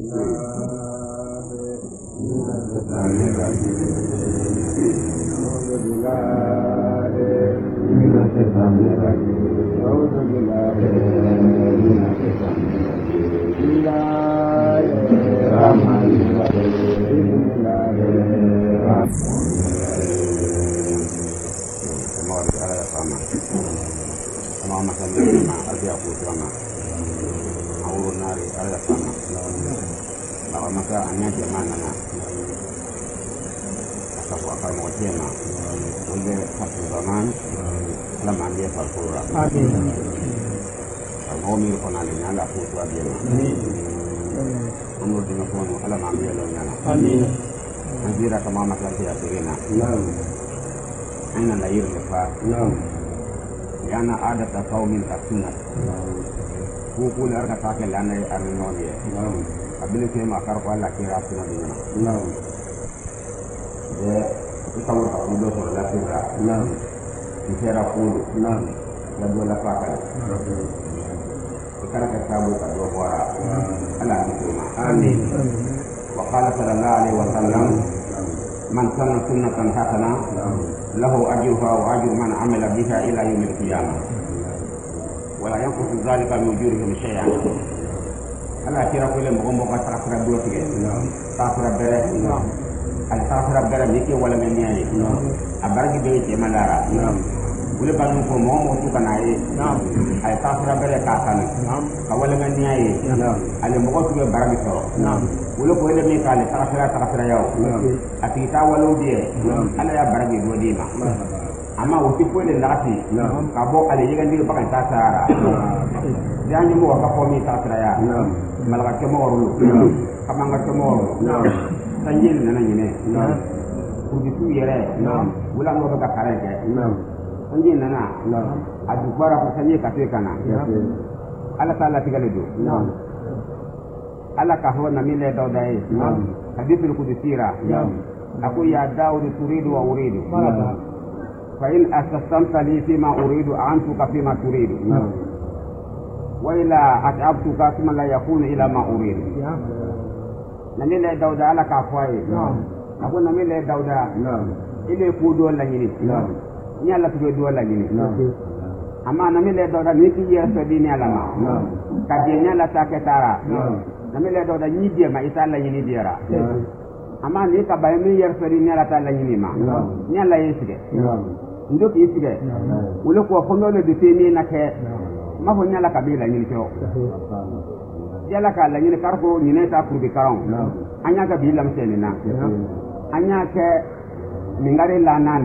Yana adata qaumin kasunat. Kukul arka take lana arinoye. Abili sema karpa la kira suna dina. Kita urut udo so la kira. Kisera kulu. Ya dua pakal. Ikara kasabu ka dua wara. Ala nikuma. Amin. Wa qala sallallahu alaihi wasallam man sanna sunnatan hasana lahu ajruha wa ajru man amila biha ila yaumil qiyamah wala yanqusu dhalika min ujurihim shay'an. Ala kira ko le mo ka takra do tige takra bere al takra bere niki wala men yayi abargi be ci malara wala ban ko mo tu kana yi ay takra bere ka kan ka wala men yayi ale mo ko tu baragi so wala ko le mi kale takra yaw ati ta wala die ala ya baragi do di ma ama wuti ko le lati ka bo ale yiga ndi ba kan ta sara jangi mo ka ko mi takra ya malaka ke mo waru kamanga ke mo sanjil nana nyine pour di tu yere wala ngo ka kare ke sanjil nana adu bara ko sanjil ka te kana ala taala tigale do ala ka ho na mile dawda e hadithul qudusira aku ya daud turidu wa uridu fa in astasamta li fima uridu antuka fima turidu wa ila at'abtuka kama la yakunu ila ma uridu. Namile dauda ala ka fwaye ako namile dauda ile ku do la nyini nyala tu do la nyini ama namile dauda ni ti yer so dini ala ma ka de nyala ta ke tara namile dauda ni die ma isa la nyini diara ama ni ka bay mi yer so dini ala ta la nyini ma nyala yesige ndoki yesige ulo ko fondo le de temi na ke ma fo nyala kabila nyini to yala ka la nyini karko nyine ta kurbi karon anya ga bilam sene na anya ke mingare la nani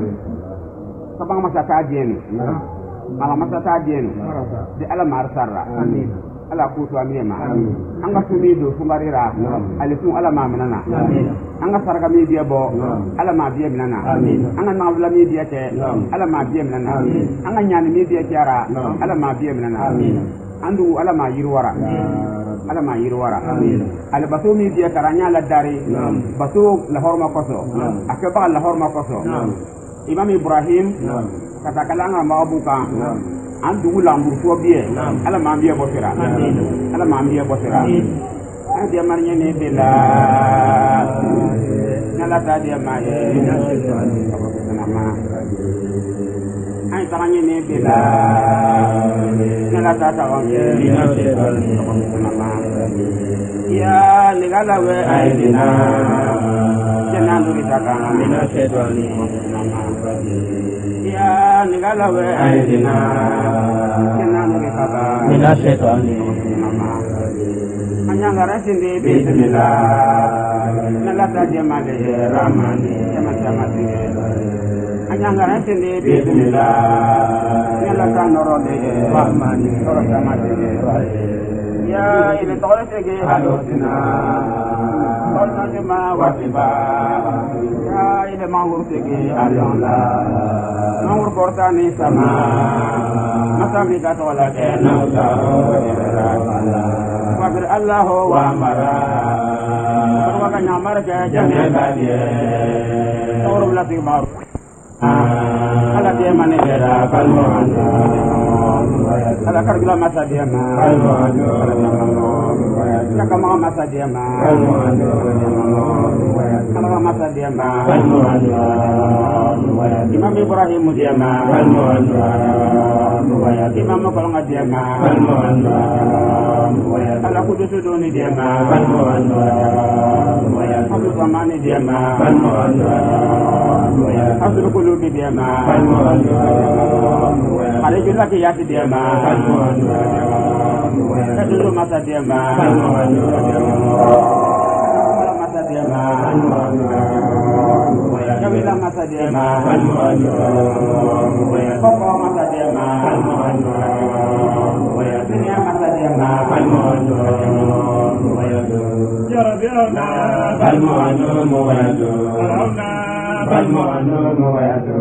sabang masa ta jenu mala masa ta jenu de ala mar sarra amin ala ku to amiyema anga tumi do fumarira ali tun ala ma minana anga sarga mi dia bo ala ma dia minana anga nawla mi dia te ala ma dia minana anga nyani mi dia tiara ala ma dia minana andu ala ma yirwara ala ma yirwara ala bato mi dia karanya la dari bato la horma koso akaba la horma koso imam ibrahim kata kalanga ma abuka andu lambu to biye ala ma biye bosira ala ma biye bosira an dia marnya ne bela nala ta dia ma ye nama an taranya ne bela nala ta ta on ye nama ya negala we aidina jana nuri ta kana mina shedwani nama ya negala we aidina jana nuri ta kana mina shedwani nama anyangara sinde bismillah nala ta dia ma de ramani sama anyangara sinde bismillah nala ta noro de rahmani noro sama de ya ile tole sege halosina tolna de ma wasiba ya ile mangur sege alionla mangur portani sama masami ka tola de nauta wabir allah wa amara wa nyamar ke jane badie toro lati mar ala de mane era kalmo ala kargila masa dia ma kama masa dia ma kama masa dia ma Imam Ibrahim dia ma Imam Kolonga dia ma ala kudusu doni dia ma Abdul Zamani dia ma Abdul Qulubi dia ma Alejula ki yati dia ma Kadulu masa dia ma masa dia ma Kawila masa dia ma Pokok masa dia ma Dunia masa dia ma Ya Rabbi Alhamdulillah Balmu'anu muwayadu Balmu'anu muwayadu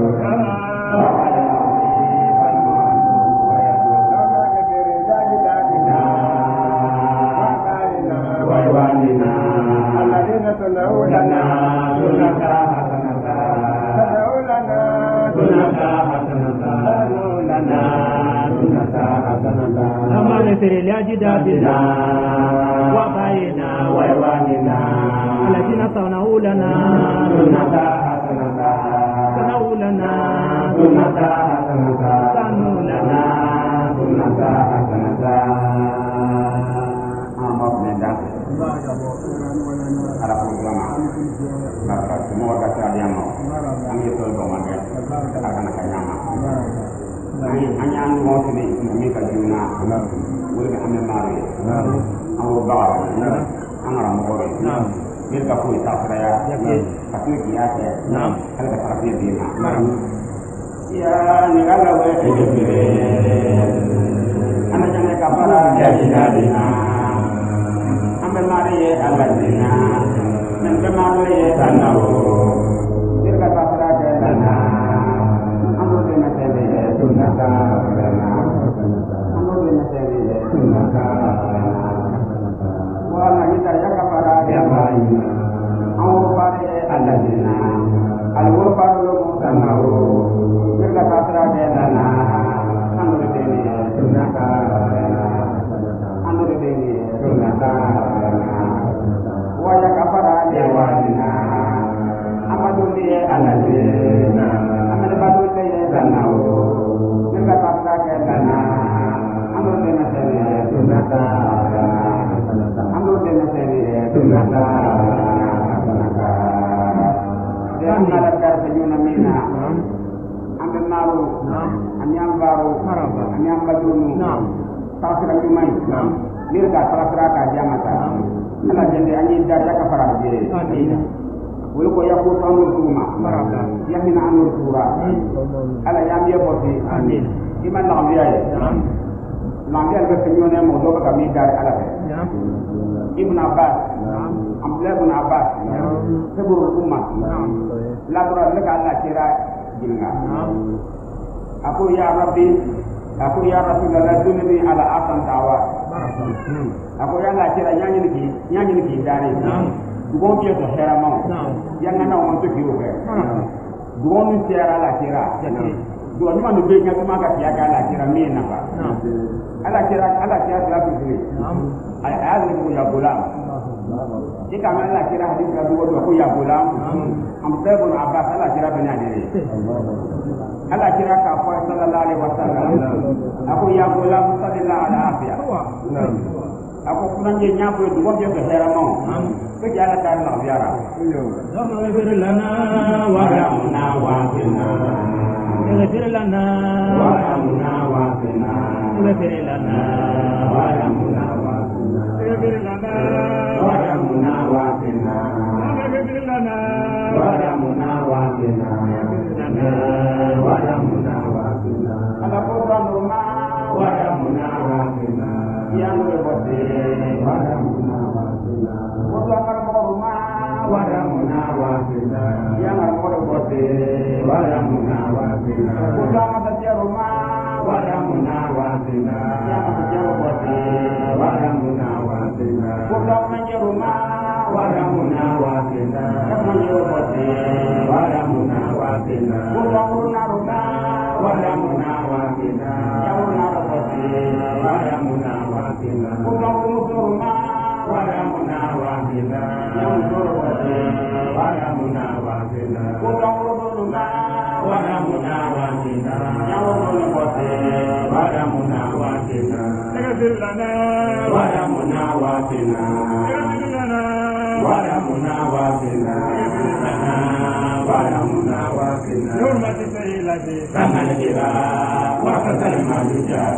تدعو لنا سنة حسنة تدعو لنا سنة حسنة تدعو لنا سنة حسنة أما نسر لأجدادنا وقائنا وإخواننا الذين صنعوا لنا سنة حسنة صنعوا لنا سنة حسنة صنعوا لنا سنة حسنة ala programa kaka semua kata dia mau kami itu bermaga akan kanyama hanya anu mau sini kami kajuna boleh kami mari awu bawa angara mogore bil ka pui ta saya tapi dia saya kalau kata dia dia ya negara we ana jangan kapara dia dina Mari aladina, mari tanau, dirga pasra dana, anu dena tele sunata, anu dena tele sunata, wala kita ya kapara ya bayi, anu pare aladina, alur paru tanau, dirga pasra dana, anu dena sunata, anu dena sunata. Waya kapara dewana amaduni aladina amadabaduni danau nirga tapra ke dana amrune nasene sunata amrune nasene sunata dia mengajar penyuna mina ambil maru anyam baru anyam badunu tasra jumai nirga tasra ka jamata ala jende anyi darja ka faraje wul ko yakku tanul tuma yamina anur tura ala yambiya boti amin iman la ambiya lambiya ga penyone mo do ka mi dar ala ibn abbas abdullah ibn abbas saburul umma la tura laka allah kira jinga aku ya rabbi aku ya rasulullah dunni ala asan dawa aku yang la kira nyanyi ni dare dugon ke to hera ma yang na on to kiwo ke dugon ni sera la kira dugon ma no be nya ma ka ya ga la kira me na ba ala kira la bi ay azli mu ya gulam jika ma la kira hadis ga dugon ko ya gulam am tabun abbas ala kira banya dire ala kira ka fa sallallahu alaihi wasallam aku ya gulam sallallahu alaihi afia aku kurang je nyapo du wonde ko heramo ko jala tan la biara dama webir lana wa ramna wa bina webir lana wa ramna wa bina webir lana wa ramna wa bina webir lana wa ramna wa bina webir lana wa ramna wa bina wa ramna wa bina ala ko ramna wa ramna wa bina yang berbodi waramuna wasina wakar moruma waramuna wasina yang berbodi waramuna wasina ulama saja rumah waramuna wasina yang saja berbodi waramuna wasina ulama saja rumah waramuna wasina yang berbodi waramuna wasina ulama rumah waramuna wasina yang berbodi waramuna Waramuna مناواتنا ودورنا ولا مناواتنا يوم ولا مناواتنا اغفر لنا ولا مناواتنا اغفر لنا ولا مناواتنا ولا مناواتنا حرمة سيلة كما الجراء وكذا المالجات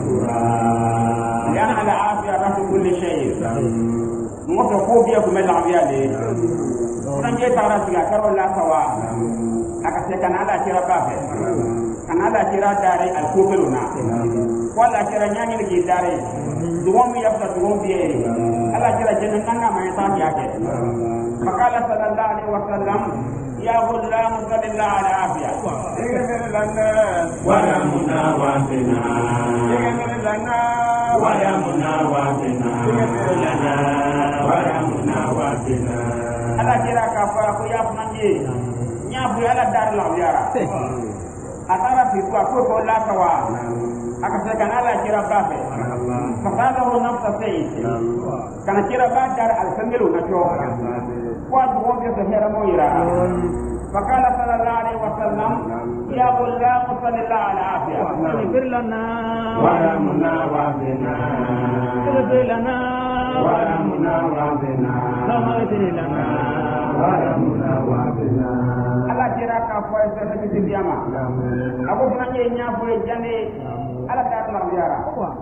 والقرى لأن العافية رأس كل شيء متفوبيا كم العافية لي فرنجي تارا سيغا كرو لا سوا أكسي كان على كرا بافي كان على كرا داري الكوبلونا ولا كرا نياني لكي داري دوام يبقى دوام بيري على كرا جنننا ما يطاق ياكي فقال صلى الله عليه وسلم يا غلام صلى الله على عافية اغفر لنا ولا مناواتنا اغفر لنا ولا مناواتنا لنا ولا مناواتنا ala kira kafa ko ya funanje nya bu ala dar la yara atara fi ko la kawa aka se kan ala kira bafe fakala ho nafsa sayyid kana kira ba dar al sangelo na to wa du wonde to hera mo ira fakala sallallahu alaihi wasallam ya ghulam sallallahu ala afiya اغفر لنا ولا مناواتنا اغفر لنا ولا مناواتنا اغفر لنا ولا مناواتنا ala kira kafa se ta ti biyama ako funanje nya bu jane ala dar la yara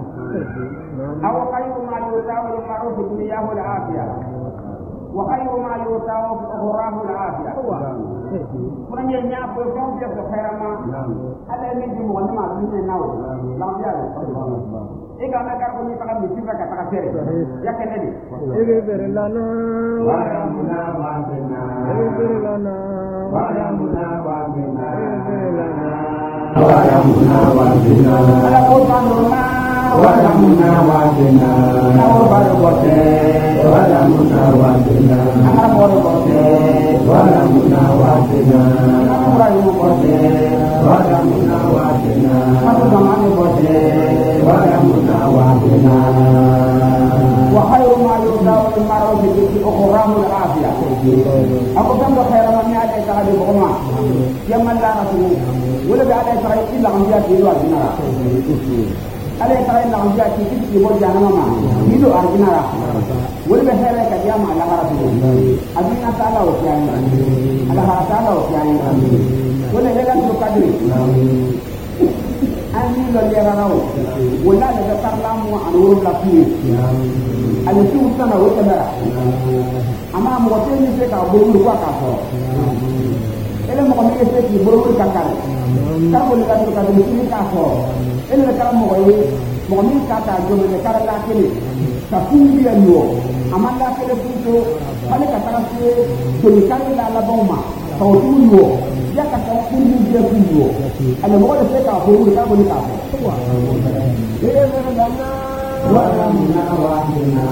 أو خير ما يؤتاه المعروف دنياه العافية وخير ما يؤتاه أخراه العافية من ينعف ويكون في خير ما هذا يجي مغنما الدنيا ناو لا يعرف إذا ما كان كوني فقط بيسيبك كتكسر يا كندي اغفر لنا ولا مناواتنا اغفر لنا ولا مناواتنا اغفر لنا ولا مناواتنا على قرآن الله ولا مناواتنا ولا مناواتنا ولا مناواتنا ولا مناواتنا ولا مناواتنا وخير ما يؤتاه المعروف أخراه العافية أقول لكم خير من يأتي هذه الأمة يمن لا رسول ولا بأتي سعيد إلا عن جهة الوالدنا ala taray la on jaati ci bo janama ma ni do arjinara wala be hele ka jama ala haratu adina taala o tiani ala harata o tiani wala hela to kadri ani lo lera rawo wala le tarlamu an wuro la fi ala ci usana o tabara ama mo teni se ka bo ko ka so ele mo ko mi se ki bo ka ka ko le ka to ka ni ka so ele le kala mo min kata jomo le kala la kele ka fundi ya no amanda kele futo bale ka tara se to le kala la la bomma ka o tu no ya ka ta fundi ya fundo ale mo le se ka ko le ka ko ni ka ko ele le la na ولا مناواتنا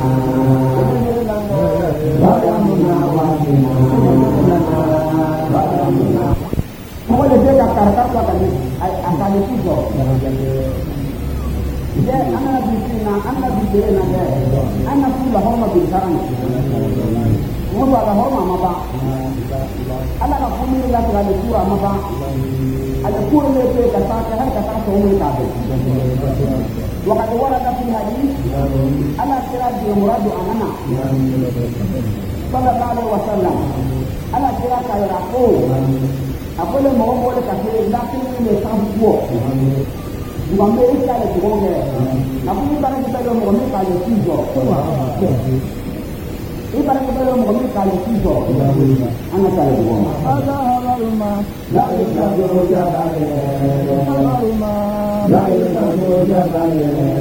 ولا مناواتنا ولا مناواتنا mo le se ka karata ko ka ni akale futo ده أنا بيجينا أنا بيجينا ده أنا كل هم بيجارنا مو على هم ما با أنا كم يلا ترى الكورة ما با الكورة اللي في كتاك هل كتاك هم يتابع وقد ورد في الحديث أنا كلا بمراد أنا صلى الله عليه وسلم أنا كلا كيراكو أقول ما هو ولا كثير لكن من يسافر ngombe ikale kugonge na kumbara kitalo ngombe kale kizo ibara kitalo ngombe kale kizo ana kale kugonga هذا هرما لا يستطيع جبال هرما لا يستطيع جبال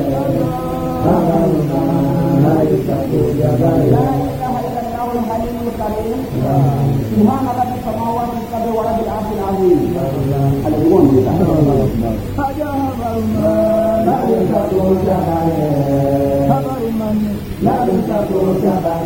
لا يستطيع جبال لا اله الا الله الحليم الكريم سبحان رب السماوات السبع ورب العرش العظيم على الجون هذا هرما لا يستطيع جبال هرما لا يستطيع جبال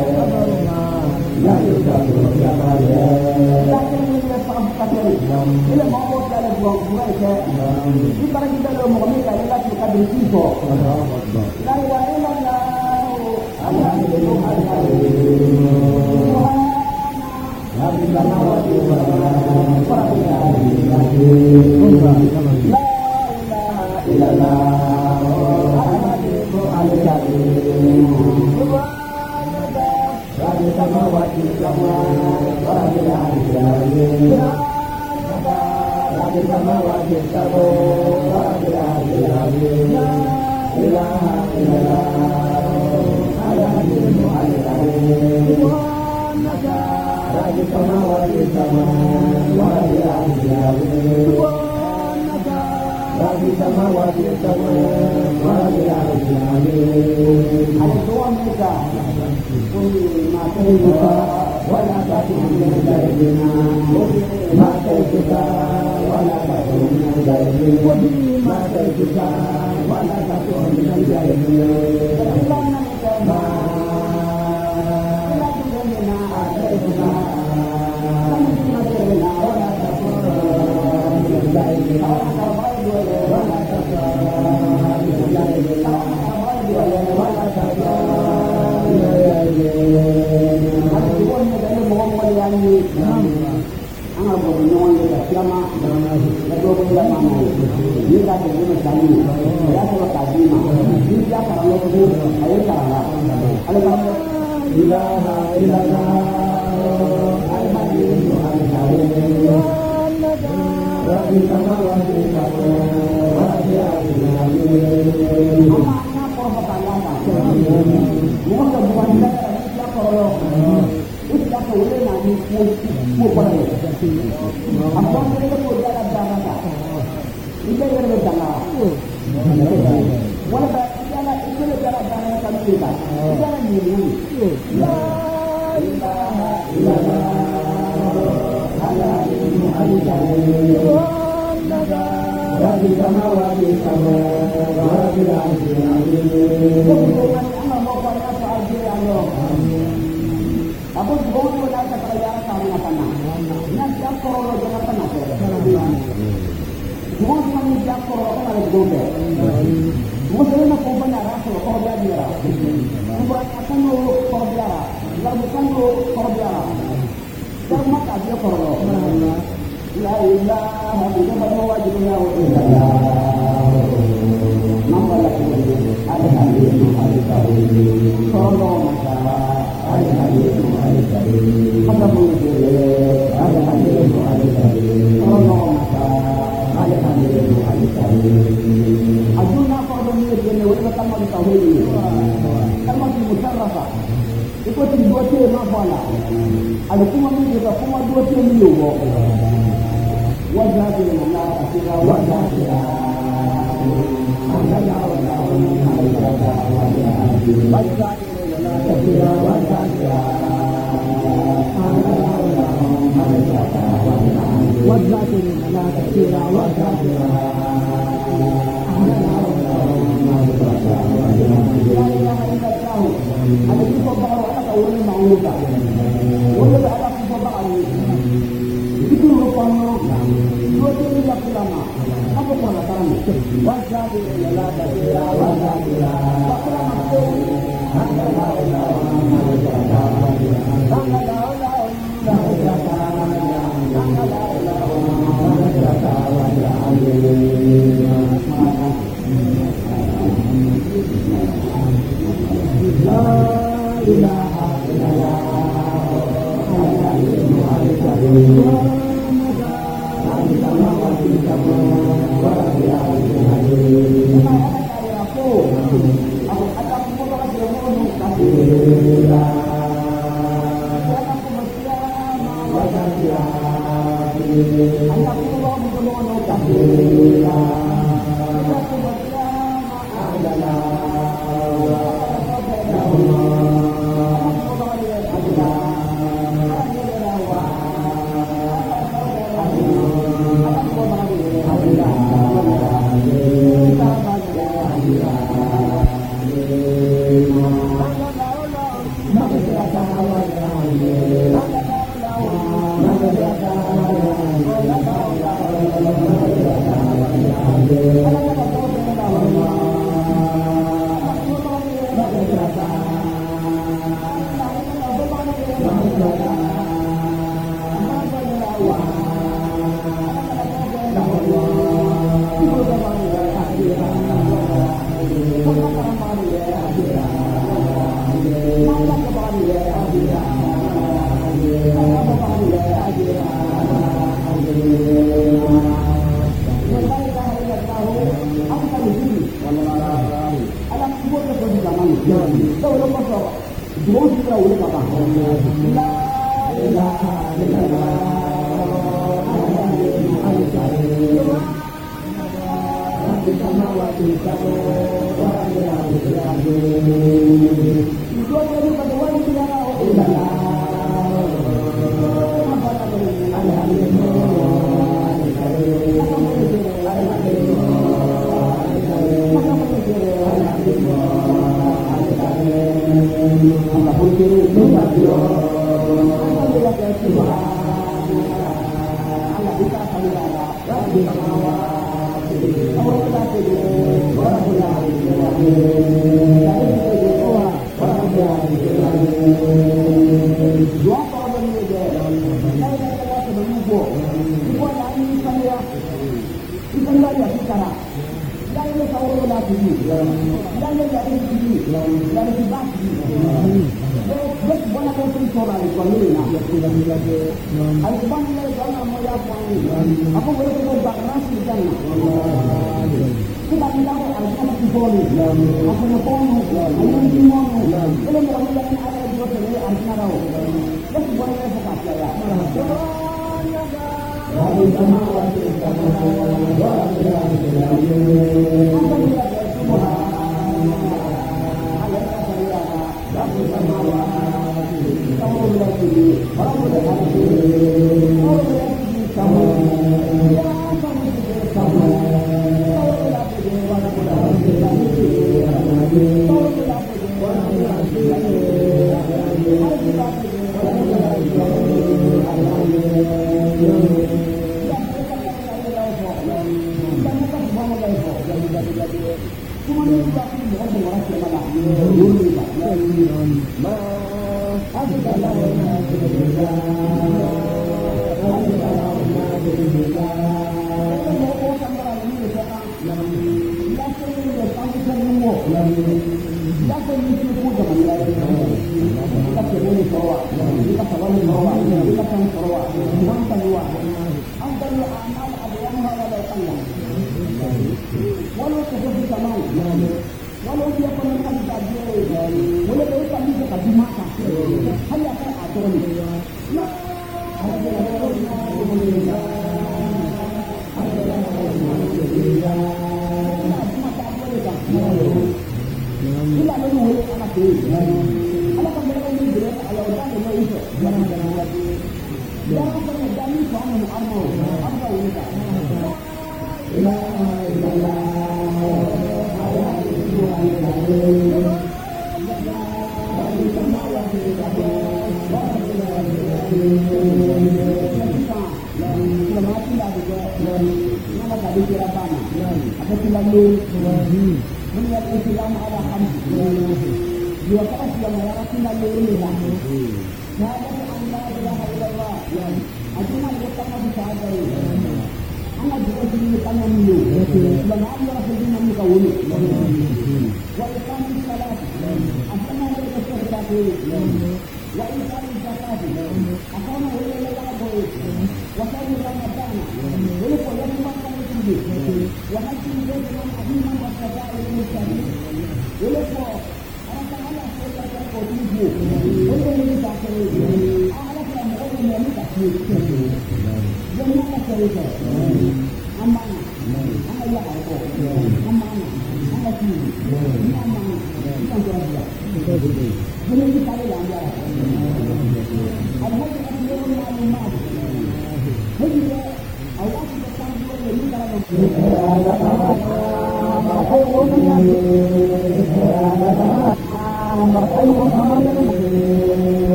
لا يستطيع جبال لكن من يصعب كثير إلى ما هو قال الجواب ibara kitalo ngombe kale la tukadri kizo la ilaha illa allah Raja Samawati Sama Raja Raja Raja Samawati Sama Raja Raja Ilaha illallah Al-Hadimu Al-Hadimu Raja Samawati Sama Raja Raja Raja Samawati Sama Raja Raja ada dua mereka mata kita wala takun darbina mata kita wala takun darbina mata kita wala takun darbina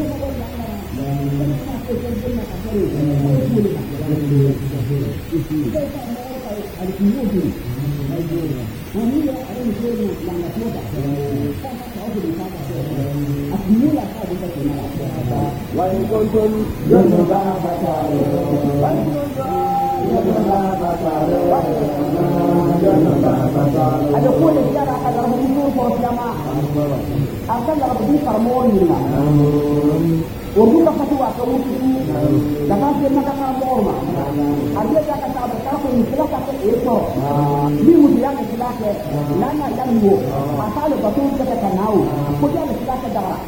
وإن كنتم جنبا ada pun dia akan dalam itu proses akan dalam ini harmoni untuk apa tu aku itu dapat dia nak harmoni ada dia akan berkata istilah kata itu ini mudah istilah ke nana yang lu asal betul kita tahu kemudian istilah ke darah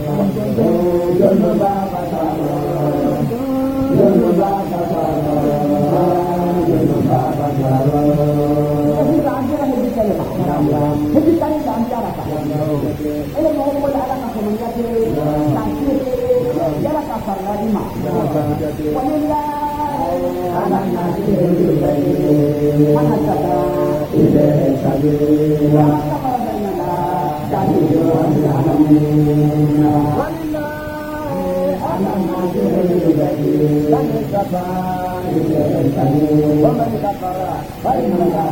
Jadi kami dah bicara kan. Ini mau boleh ada nak menjadi sanksi, jangan kasar lagi mah. Wanita anak nasi mana kata ini saja. Apa bagaimana jadi wanita anak nasi dan kata ini saja. Wanita para bagaimana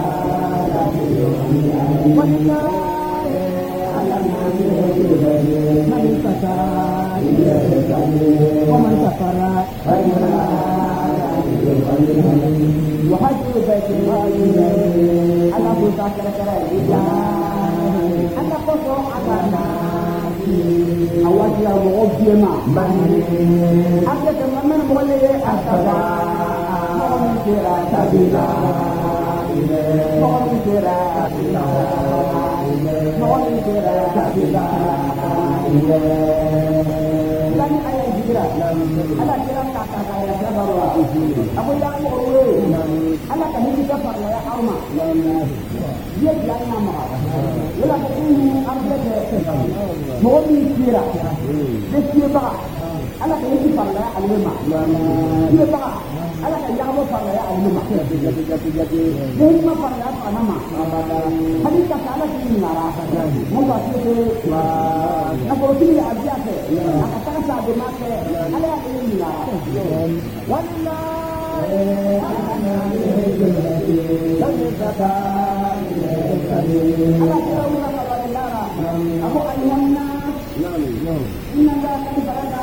wanita alam nasi wanita saya wanita para wahai baiklah alam buta kera-kera dia anak kosong agama awak dia mau biema ada teman-teman boleh asal mau kira sabila mohon istirahat dan ayat hijrah ada kira kata saya bahwa aku yang mau anak kami kita pada alma dia yang nama wala ini ambil mohon istirahat istirahat anak kami pada alma dia pak anak yang mau pada alma jadi apa apa nama hadis kata ini ngarah mau itu aku ini aja ke kata sahaja make ada ini ngarah wallahi aku ayana inna la ilaha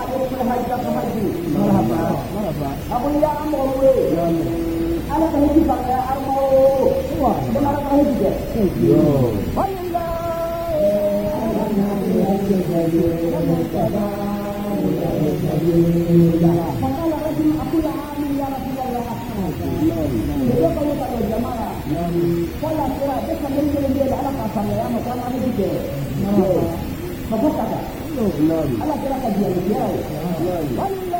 illa aku yang mau ala kali di bawah armo wah benar kali juga wallah makanya rajin aku yang amin ya Rasulullah dia kalau jamaah kalau kira dia sendiri dia ala kasar ya macam mana juga bagus tak ala kira kajian dia wallah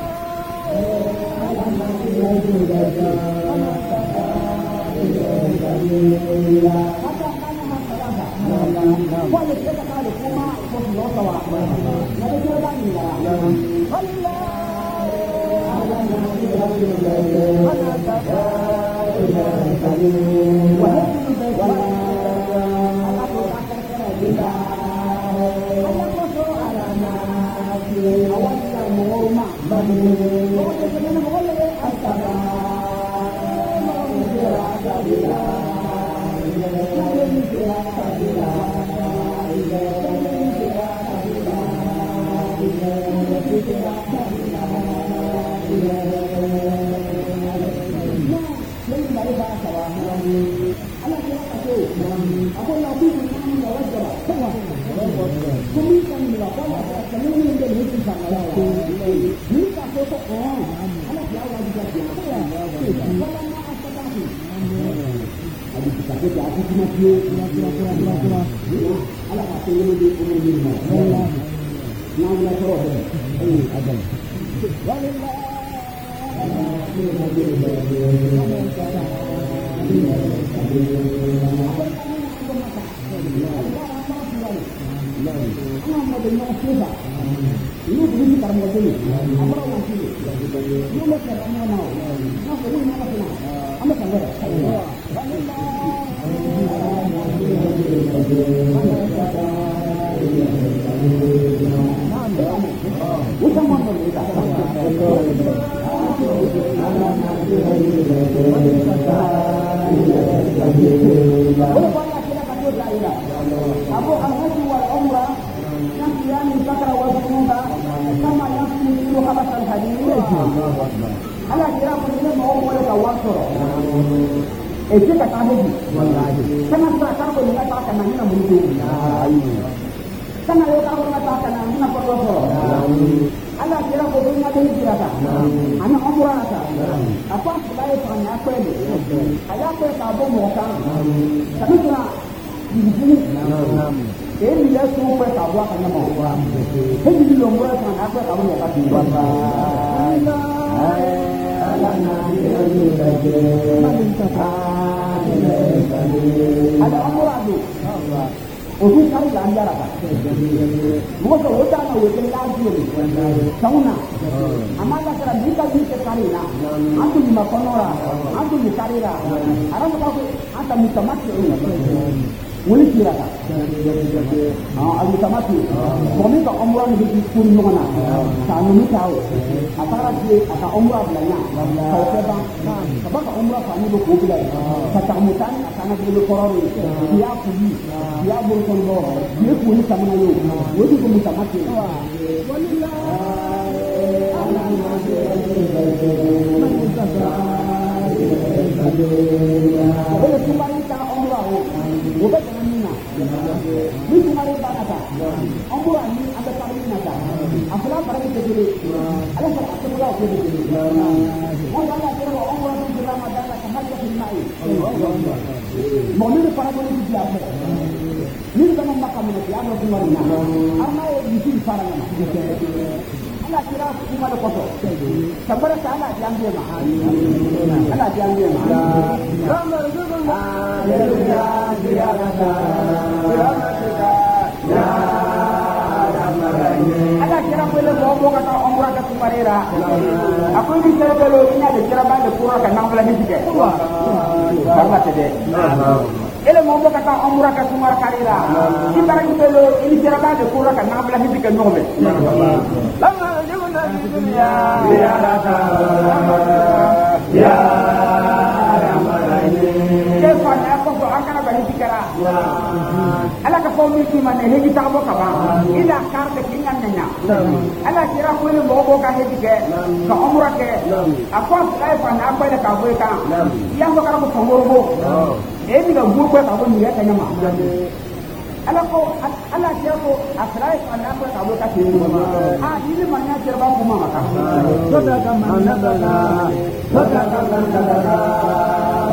Bukan kita. Boleh banyak kita kata saya. Abu al-Haji wal Umrah yang kian fakra wa sunna sama yang itu khabasan hadis. Allah kira punya mau boleh tawassul. Itu kata hadis. Wallahi. Kenapa kau boleh kata nama murid? Karena kalau kamu mengatakan anak berdosa, Allah kira kau punya hijrah, anak umrah, apa sebab punya apa ini? Ayah apa kamu makan? Kami kira di sini, ini dia semua kamu akan mau. Ini di luar sana apa kamu yang akan dibuat? Ada umrah tu. Untuk cari lancar apa? Muka hotel na hotel lagi ni. Sauna. Amala kira kita cari lah. Antu lima konora, antu lima cari lah. Arang kau anta mutamati ni. Boleh kira tak? Mutamati. Kami tak umrah ni pun mana? Sana ni tahu. Antara dia atau umrah belanya. Kau sebab sebab umrah kami tu kubilai. Katamutan akan ada korang ni. Dia pergi, dia berkondor, dia pun sama nayu. Itu pun mutamati. Walillah. Boleh kembali ke umrah. Bukan dengan Mina. Ini kembali ke mana? Umrah ini ada kali mana? Apalah pada kita dulu. Alah apa pula kita dulu. Orang Allah kira umrah itu Ramadan sama dengan Mai. Mau ni para boleh dijaga. Ni sama makam ni Allah kembali. Armai di para mana? Allah kira cuma ada kotor. Sabar salah yang dia mah. Allah yang dia mah. Allah kira boleh bawa kata umrah ke Sumarera. Aku ini kira boleh ini ada kira banyak kurang kan 16 juga. Karena tadi. Ele mau kata umrah ke Sumarera. Kita lagi boleh ini kira banyak kurang kan 16 juga nomor. Lama juga dunia. Ya Kefanya apa tu akan apa hikara? Alah kefami tu mana hegi tak apa kah? Ila kar kekingan nanya. Alah kira kau ni bawa kah hegi ke? Kau umrah ke? Apa selai pan apa yang kau buat kah? Yang kau kalau kau ngurus, ini kau buat kau ni ya kena mah. Alah kira kau selai pan apa kau buat kah? Ini mana kira kau cuma makan? Sudah kamana dah, sudah kamana dah.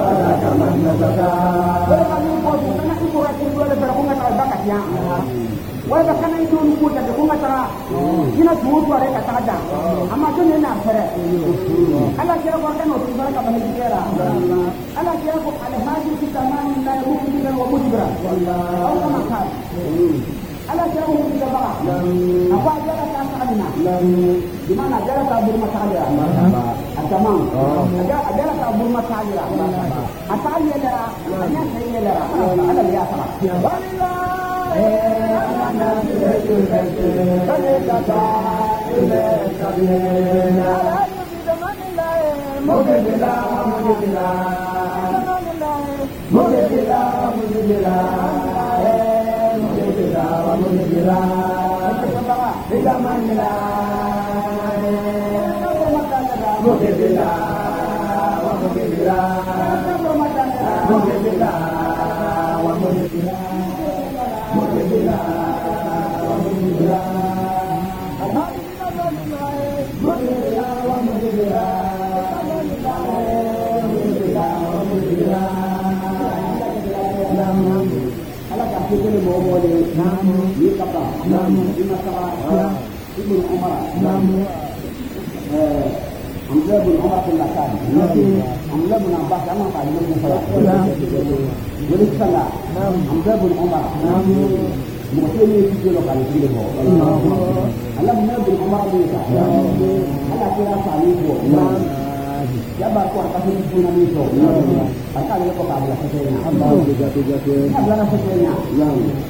Boleh kami buat karena itu orang itu ada berhubungan dengan bakat ya. Walau karena itu untuk ada berhubungan dengan kita semua ada kata aja. Amat tu ni nak beres. Allah kira korban itu mereka balik kira. Allah kira korban ada haji kita mana yang mungkin kita wabud beras. Allah makan. Allah kira korban kita barak. Apa aja kata asalnya. Di mana aja tabur masalah. Asamang. Aja tabur masalah. Asal dia dah, hanya saya dah. Ada dia salah. Walillah. Kita bawa dia, dia kata, di masalah Ibnu Umar, Hamzah bin Umar bin Lakan, Hamzah bin Abbas sama kali ini salah. Jadi salah, Hamzah bin Umar, mungkin ini juga kali ini bawa. Hamzah bin Umar bin Lakan, Allah kira kali itu. Jabar kuat kasih punya itu. Akal dia kok kabel setelahnya. Allah juga. Kabel setelahnya.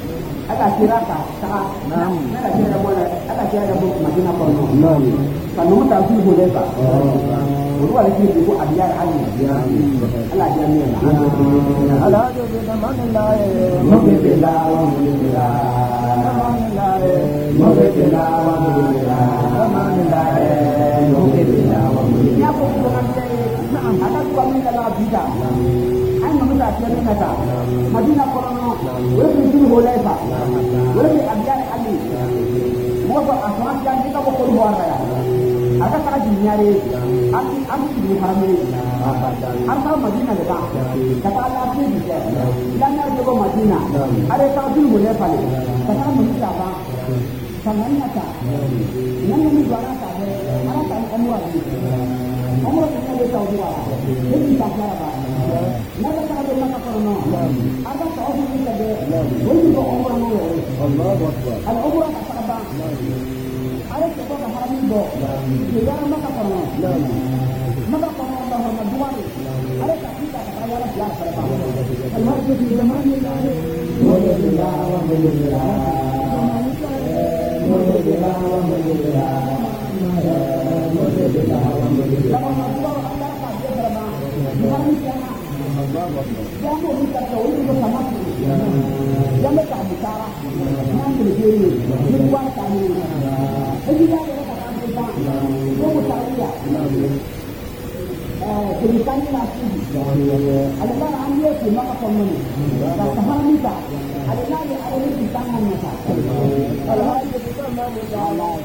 aka kira ka ta na da kira bola aka kira da bu madina ko no kan mu ta su hole ba ruwa da ke ko abiyar ali Allah ya ne na ala jo bi manillah mo be bela wa mo be bela manillah mo be bela wa mo be bela manillah mo be bela wa mo be ya ko ko nan dai na aka ko min da la bida ai mo ta kira na ta madina ko no wani su hole ba wani abiyar ali mo ba aswan kan kita ko ko ruwa ya ada kata dunyare an di harame an ta madina da ba kata Allah ke ji dan ya go madina ada ta dul mu ne fale kata mu ta ba sannan ta nan ne gwana ta ne ana ta amwa ne amwa ta ne ta duwa ne ta fara ba na ta ta da maka korno ada ta ofu ni da wani go amwa no Allahu akbar al umra ta ba ada sebab haram itu, dia maka korno, Allah dua ni, ada kaki kata kaya lah biar pada bawah. Kalau itu di zaman ini, boleh dilawan, boleh dilawan, boleh dilawan, boleh dilawan, boleh dilawan, boleh dilawan. Kalau Allah ada kaki berapa, bukan siapa. Jangan kita tahu itu sama sekali. Jangan kita bicara, nanti begini, dibuat kami. Jadi dia kata kita, kamu cari ya. Ceritanya nasi. Adalah ambil cuma kamu. Katakan kita. Adalah ada di tangannya sah. Kalau ada kita menjalan,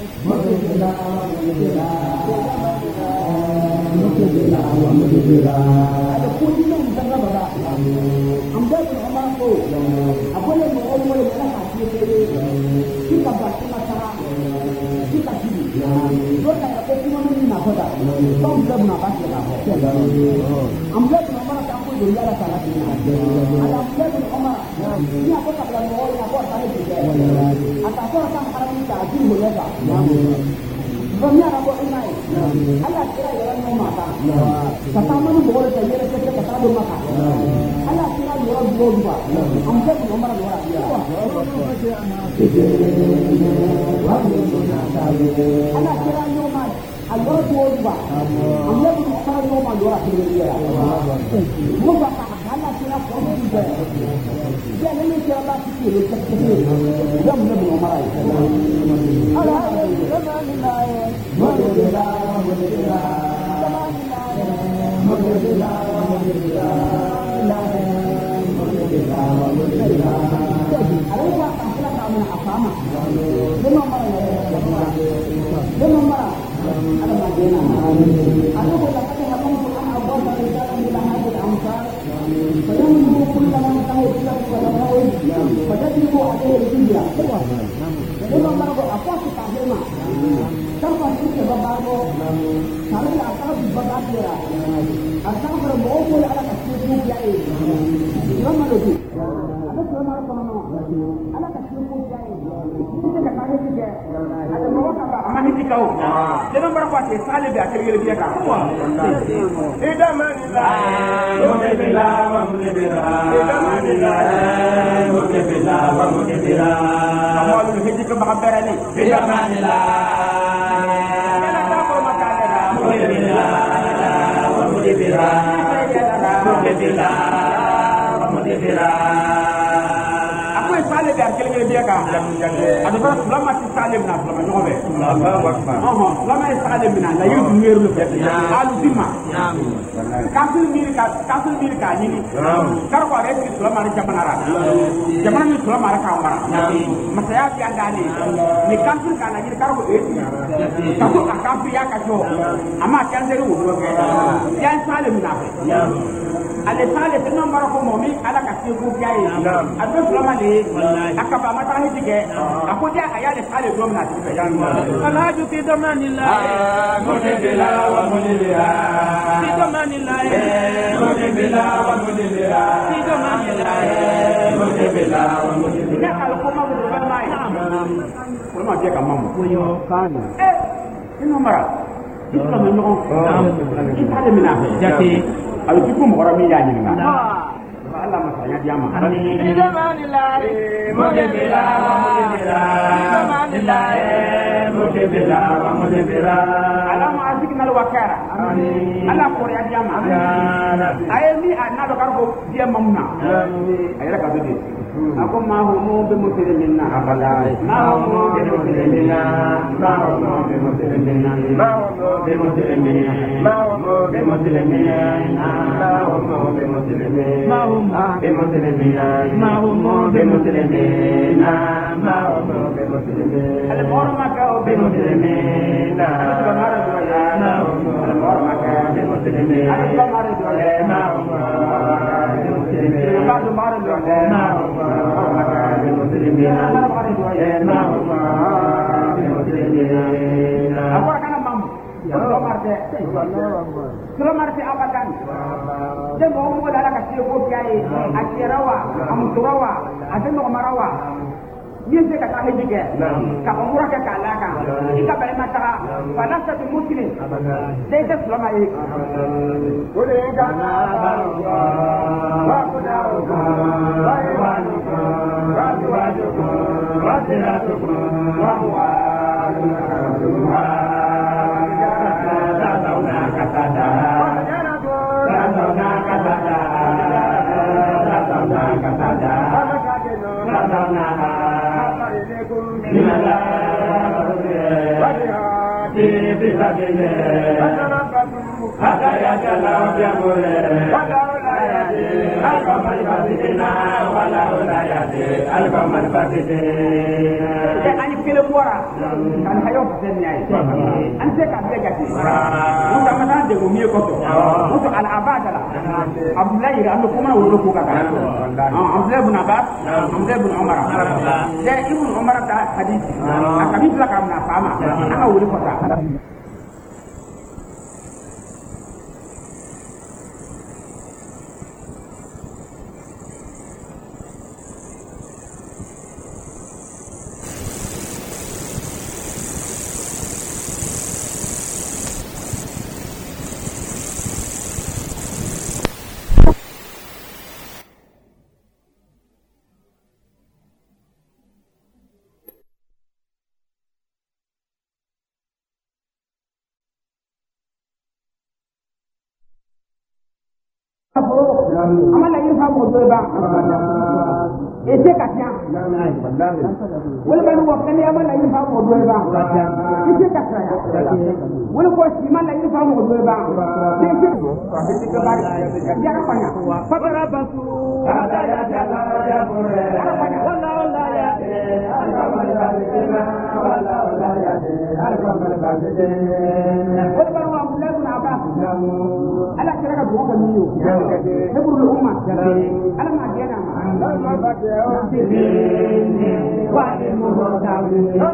ada kunci yang sangat berat. Ambil rumah aku. Apa yang mau mulai mana kasih kita baca masalah. Kita sini. Dua kali aku cuma nak kota. Kau belum nak baca lah. Ambil nomor aku dulu ada salah ini. Ada ambil nomor. Ini aku tak boleh mau ini aku tak boleh. Atau aku akan harap kita ajuh boleh tak? Ramai aku inai. Allah kira orang mau makan. Kata mana boleh saya kita kata boleh makan. Allah kira orang boleh juga. Ambil nomor orang dia. Allah kira nomor. Allah boleh juga. Ambil nomor orang dia. Bukan Allah kira kamu juga. Dia ni kira Allah fikir sekali. Dia mula nomor lain. Allah jangan berkuasa salib ya kiri dia kan. Idamanilah, mudibila, mudibila. Idamanilah, mudibila, mudibila. Kamu harus hiji ke bakar ini. Idamanilah. Kita tak perlu makan dah. Mudibila, mudibila, mudibila, mudibila. Aku salib ya kiri dia kan. Ada berapa selama si salib nak selama ni apa? Selama si salib ni nak you dunia lu betul. Alu sima. Kampil mirika ni. Kalau kau ada di selama ni zaman Arab. Zaman ni selama Arab kau marah. Masaya yang dani. Ni kampil kan ni kalau kau itu. Kalau kampil ya kau. Ama kian seru. Kian salib ni apa? Ada salib tu nombor aku mami ada kasih kukiai. Ada selama ni. Akaba mata ni tige. Aku dia ayat salib belum nanti. Allah ju fi zamanillah. Mudibila wa mudibila. Fi zamanillah. Mudibila wa mudibila. Fi zamanillah. Mudibila wa mudibila. Ya kalau kau mau berbuat baik. Kau mau dia kamu. Puyo kan. Ini nomor. Itu nomor. Kita ada minat. Jadi kalau cukup orang minat ni kan. Allah masanya diama alama asikna alwakara Allah kore diama ayemi anado kargo dia mamna ayara kadudi ako mahumu be muslimina abala mahumu be muslimina mahumu be muslimina mahumu be muslimina mahumu be muslimina mahumu be muslimina mahumu be muslimina mahumu be muslimina mahumu be muslimina al morma ka be muslimina mahumu al morma ka be muslimina al morma ka mahumu بعد ما رجعنا المسلمين apa kana mam selo marte abadan de mo dala ka sio ko kai akirawa amturawa adeno marawa yese ka tahe dige ka umura ka kalaka ika ba mata falasa bi muslim de de sulama yi kule kana wa kuna wa iwanuka wa tuwajuka wa tiratuka wa huwa ani kele bora kan hayo fennyai ante ka begati muta mata de ko mi ko to muta al abadala abdullah ira ando kuma wuro ko ka abdullah ibn abbas abdullah ibn umar de ibn umar ta hadith akami la kam na fama aka wuro ko ta amala yin fa mo do ba ese katya wala ban wo kan amala yin fa mo do ba ese katya wala ko si mala yin fa mo do ba ese ko ba ya ka panya fatara basu ada ya ya wala wala ya wala wala ya wala ban wa mulla na ba ala kira ka duka miyo hebru umma ala ma jena wa ni mo tawi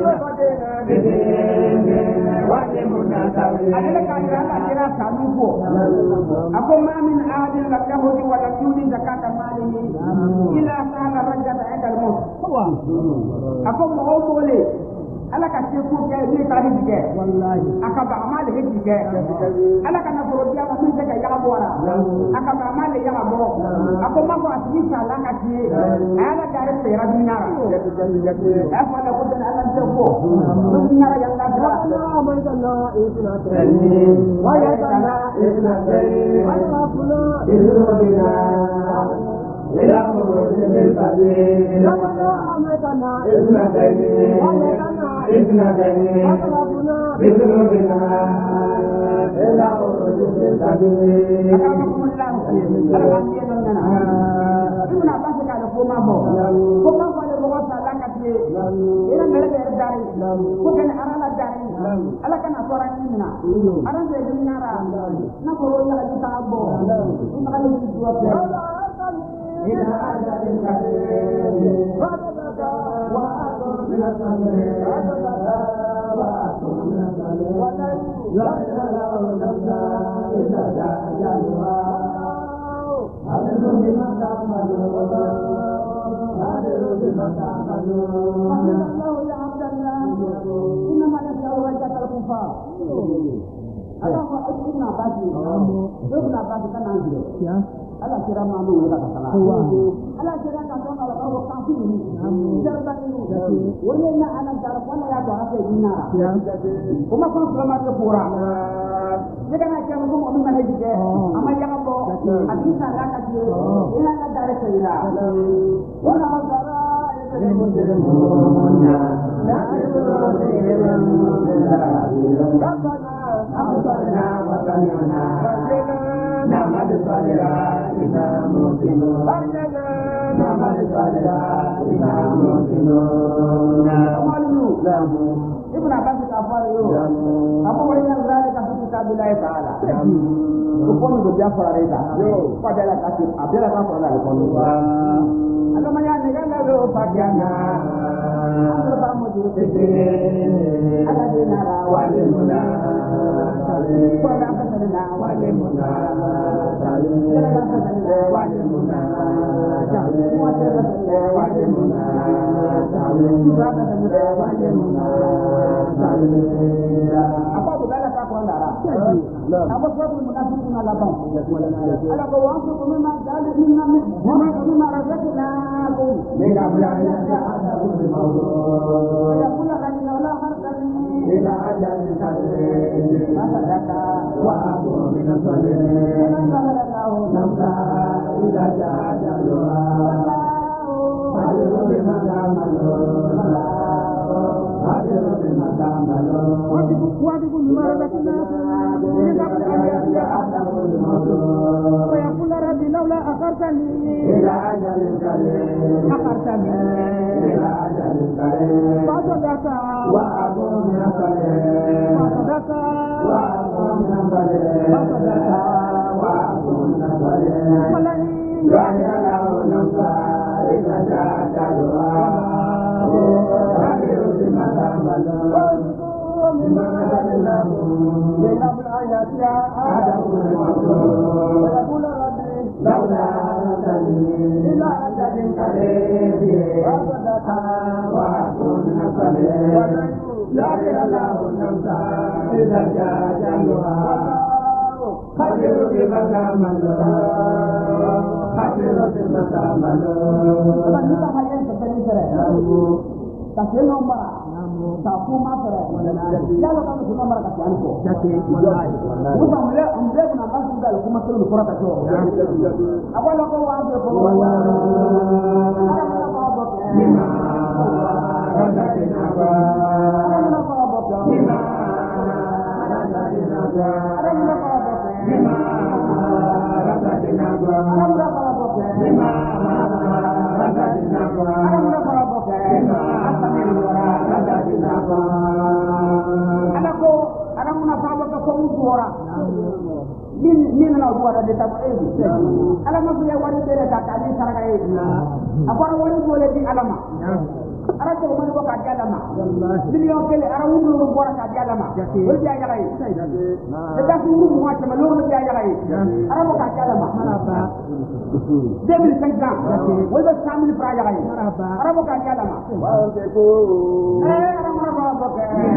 wa ni mo tawi ala ka kira sanu ko ako ma min ahadin la yahudi wa la yudi zakata malihi ila sala rajata inda al-maut ako mo le ala ka ce ko ke ni ka hijje wallahi aka ba amale hijje ala ka na foro dia ma min ka ya bora aka ba amale ya bo ako ma ko asbi sala ka ci ala ka re se ra dunya ra afa la ko dan ala ce ko dunya ra yalla da Allah man Allah isna tani wa ya tana isna tani wa kula ilrabina ila qur'an al-fadil la amatana isna tani wa ya tana isna tani بذنوبنا إلى أرض السبيل أكرمكم الله الغني لنا ابن عباس قال فما هو فما هو الغوث لك في إلى ملك الداري وكان أرانا الداري ألا كان أصورا منا أرانا زيدنا نقول يا كتابه إن غني الجواب إلى أجل الكثير وأكون من الصبر لا ترى نفسا إذا جاء أجلها هذا بما تعملون هذا بما تعملون الله يا عبد الله إنما نسأل وجهة الكفار ala ko ina basi na basi kana ngire ala kira ma no wala ka sala ala kira ka to ala ko ka fi ni jarba ni wala na ana dar wala ya do ase dinara kuma ko sama ke pura jika na kama ko mo na heji ke ama ya ko adisa la ka je ina na dar se ira wala ma dara Ibn Abbas kafar yo apa wanya zalika ka kita billahi taala ko ni do biafara reta yo padala ka ti abela ka fara la ko ala manya ne ga la do pakiana ala ba mo di te ala de nara wale muna ko la ka na wale muna ala ka na wale muna mo te la wale muna ba ka na wale muna apa budaya tak kuandara? Apa sebab munafiqun ala bang? Ala bawasu kumma jadi minna minna razaqnakum. Mereka berada ada di bawah. Ya pula kami Allah harkani. Ila ajalin sadri. Masa data wa aku min as-salihin. Allahu namda ila jadallah. Hadiru bima ta'malun. وادب المردة ويقول ربي لولا أخرتني إلى أجل قريب فصدق وأكون من الصالحين ولئن كان له نفسا إذا جاء لولا إلى أجل قريب وأكون من الصالحين يغفر له نفسا إذا جاء أجلها خبر بما تعملون kasih nomor, tak cuma seret. Kalau kamu cuma nomor kasih anko. Jadi, bukan mulai umrah kenapa sudah lu cuma terus berapa jauh? Apa lo kau ambil pokok? Anak munafabah ke suara. Min na suara di tamu ini. Alam masih wali bere kakak di sarang ini. Apa orang wali boleh di alama? Arah tu mana buat kaji alama? Beliau kele arah ulu buat kaji alama. Boleh dia lagi. Kita suruh macam mana dia lagi. Arah buat kaji alama. Dia beli sengkang. Boleh sambil peraya lagi. Arah buat kaji alama. Arah mana buat kaji?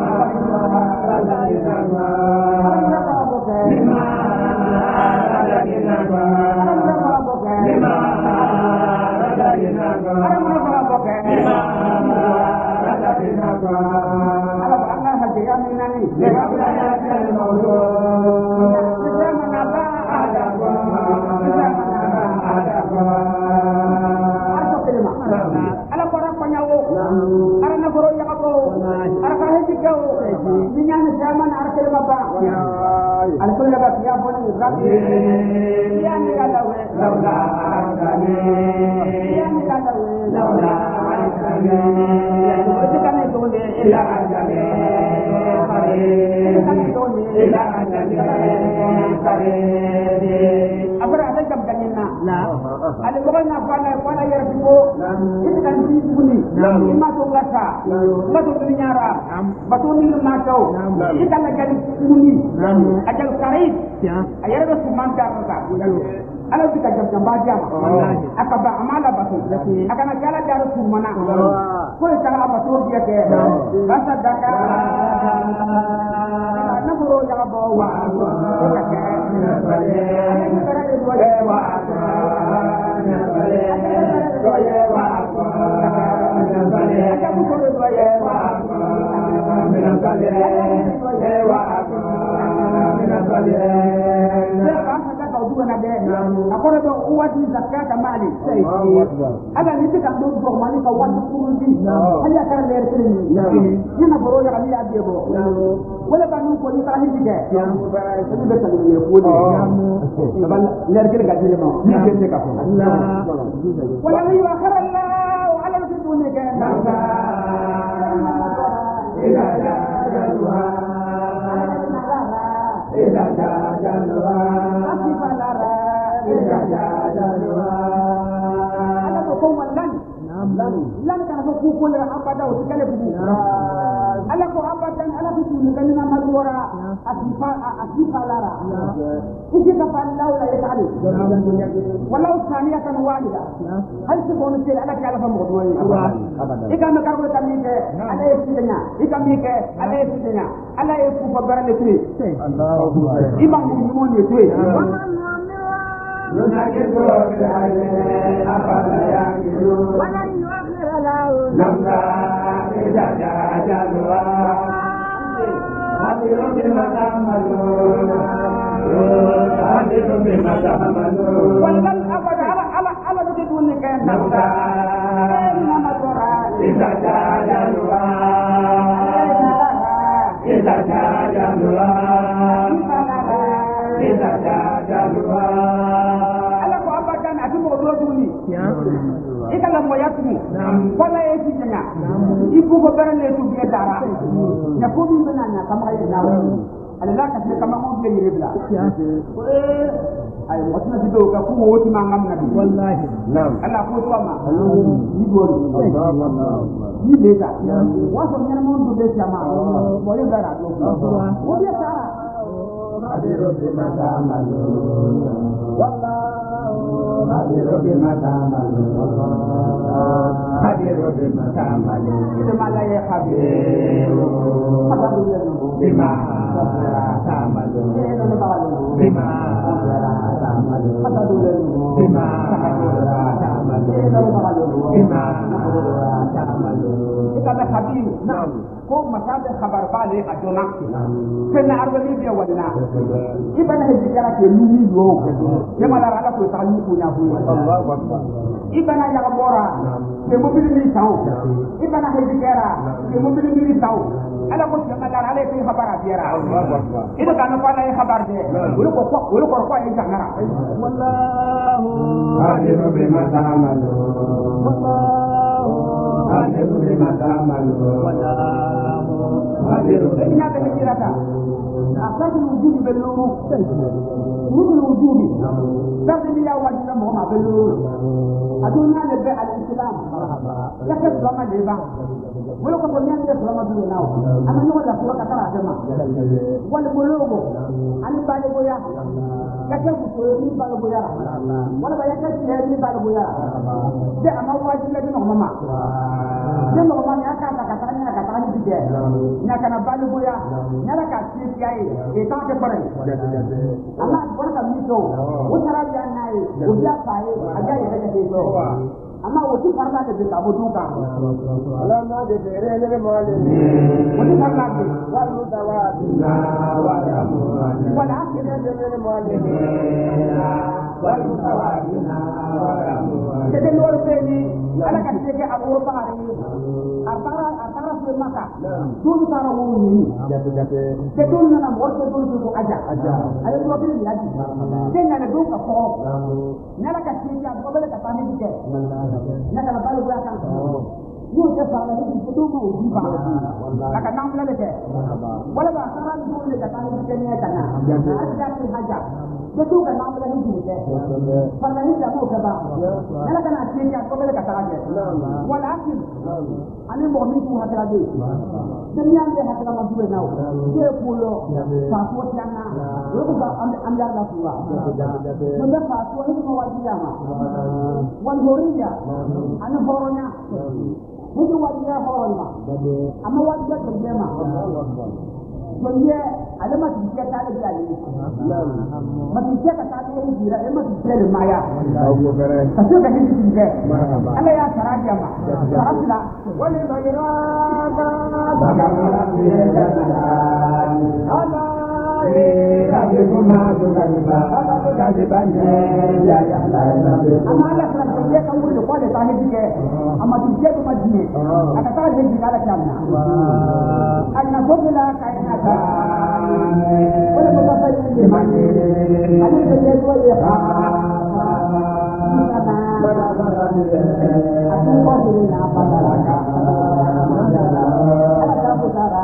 Apa ada jam jangan nak? Ada orang nak pandai yang itu kan bunyi. Lima tu lasa, lima tu nyara, batu ni macau. Ini kan jadi bunyi. Ajal karib. Ayat itu semangat kita. Kalau kita jam baca, akan beramal batu. Akan jalan jalan semana. Kau jangan batu dia ke. Rasa dakar. boro ya bo wa ka ke ani bara de do ye wa na bale do ye wa na bale ka bu ko do ye wa na bale ye wa na bale ya ka ka ka du na de akore do wati zakata mali ala ni ka do do mali ka wati kurundi hali ya kare leer kene ni na boro ya ali abi bo wala ba nu ko ni ta hindi ke ni be tan ni ko ni ba leer kene ga dile mo ni ke ka ko wala ni wa khara allah ala al-fituni ka nasa ila jalwa ila jalwa asifalara ila jalwa ala ko wallan lan kana ko ko la abada o kale bubu ala ko abadan ala bitu ni kan na madora asifa lara iji ka fallahu la yatali walau saniyatan wahida hal se ko ni ala ka ala fa mo do ikam ka ko tan ni ke ala yitanya ikam ni ke ala yitanya ala yifu fa barale tri imam ni mo ni tri نناجد بالعين أفلا يعقلون ولن يؤخر له نمضى إذا جاء أجلها خبير بما تعملون خبير بما تعملون ولن أبدا على بدون كان نمضى إنما ترى إذا جاء أجلها إذا جاء أجلها إذا جاء أجلها ikala moya tumi wala yesi nya ibu ko berale tu biya dara ya ko bi banana kama ya nawo Allah ka se kama mo biya rebla ay wasna di do ka ko mo woti mangam nabi wallahi Allah ko to ma ni do ni leta waso nyana mo do be chama mo ye dara do wo biya dara adiru bi madamalu wallahi Hadiru bima ta'malun Hadiru bima ta'malun Itu malah ya habiru bima ta'malun bima ta'malun bima ta'malun bima ta'malun Kita ada habiru ko masabe khabar bale adona kena arbali dia wadna ibana hijira ke lumi do jama la ala ko talu ko nya bu Allahu akbar ibana ya bora ke mobil ni taw ibana hijira ke mobil ni taw ala ko jama la ala ko khabar biara Allahu akbar ida kana fa la khabar de wulu ko ko ay jangara wallahu hadiru bima ta'malun wallahu hadiru bima ta'malun إنها بهجرتها أساس الوجود بالنور نور الوجود تقل يا وجه مهما بالنور أدونا نبيع الإسلام يكتب لما جيبا ولو كنت نعمل لما بلوناو أما نقول لك لك ترى جماعة والبلوغ أنا بالبويا يكتب سوري بالبويا ولا بيكتب سوري بالبويا ده أما واجب لك نعمة ده نعمة يكتب katanya bije nya kana balu boya nya la ka ti ai e ta ke pare amma bona ka mi to o tara ya nai o ya pai aga ya ga te to amma o ti parla de ka bodu ka ala na de re ne male o ti parla de wal mutawati wa ramu wala ke de ne male wal mutawati wa ramu de no re ni ala ka ti ke abu pare atara maka dulu tara wuni jate dulu na morto dulu ko aja ayo ko bi ni aji denga na duka ko nala ka tiya ko bele ka tani dike na ka balu ba kan yo te fara ni ko mo di ba la ka nam la de wala ba tara dulu ka tani dike ni kana aja ti haja de duka nam la ni dike fara ni da mo ka ba nala ka na tiya ko bele ka tani wala akin ani mo mi ku hakala de demian de hakala ma dube naw ke pulo fa ko tiana ko ba am ya da fuwa mo da fa ko ni mo wajiya ma wal horiya ani horonya ni wajiya horoma amma wajiya de ma Jadi alama tiya ta da jali mati ka ta da hijira e mati tiya da maya ka so ka hindi tiya Allah ya saraja ma sarasla wal bayrada Allah amala kana ka wuri ko da ta hijira amma tiya ko madine aka ta da hijira la kamna anna qabla kainaka wala mutafayyid mani ani da ko ya aku mau beli apa lagi? Ada putara.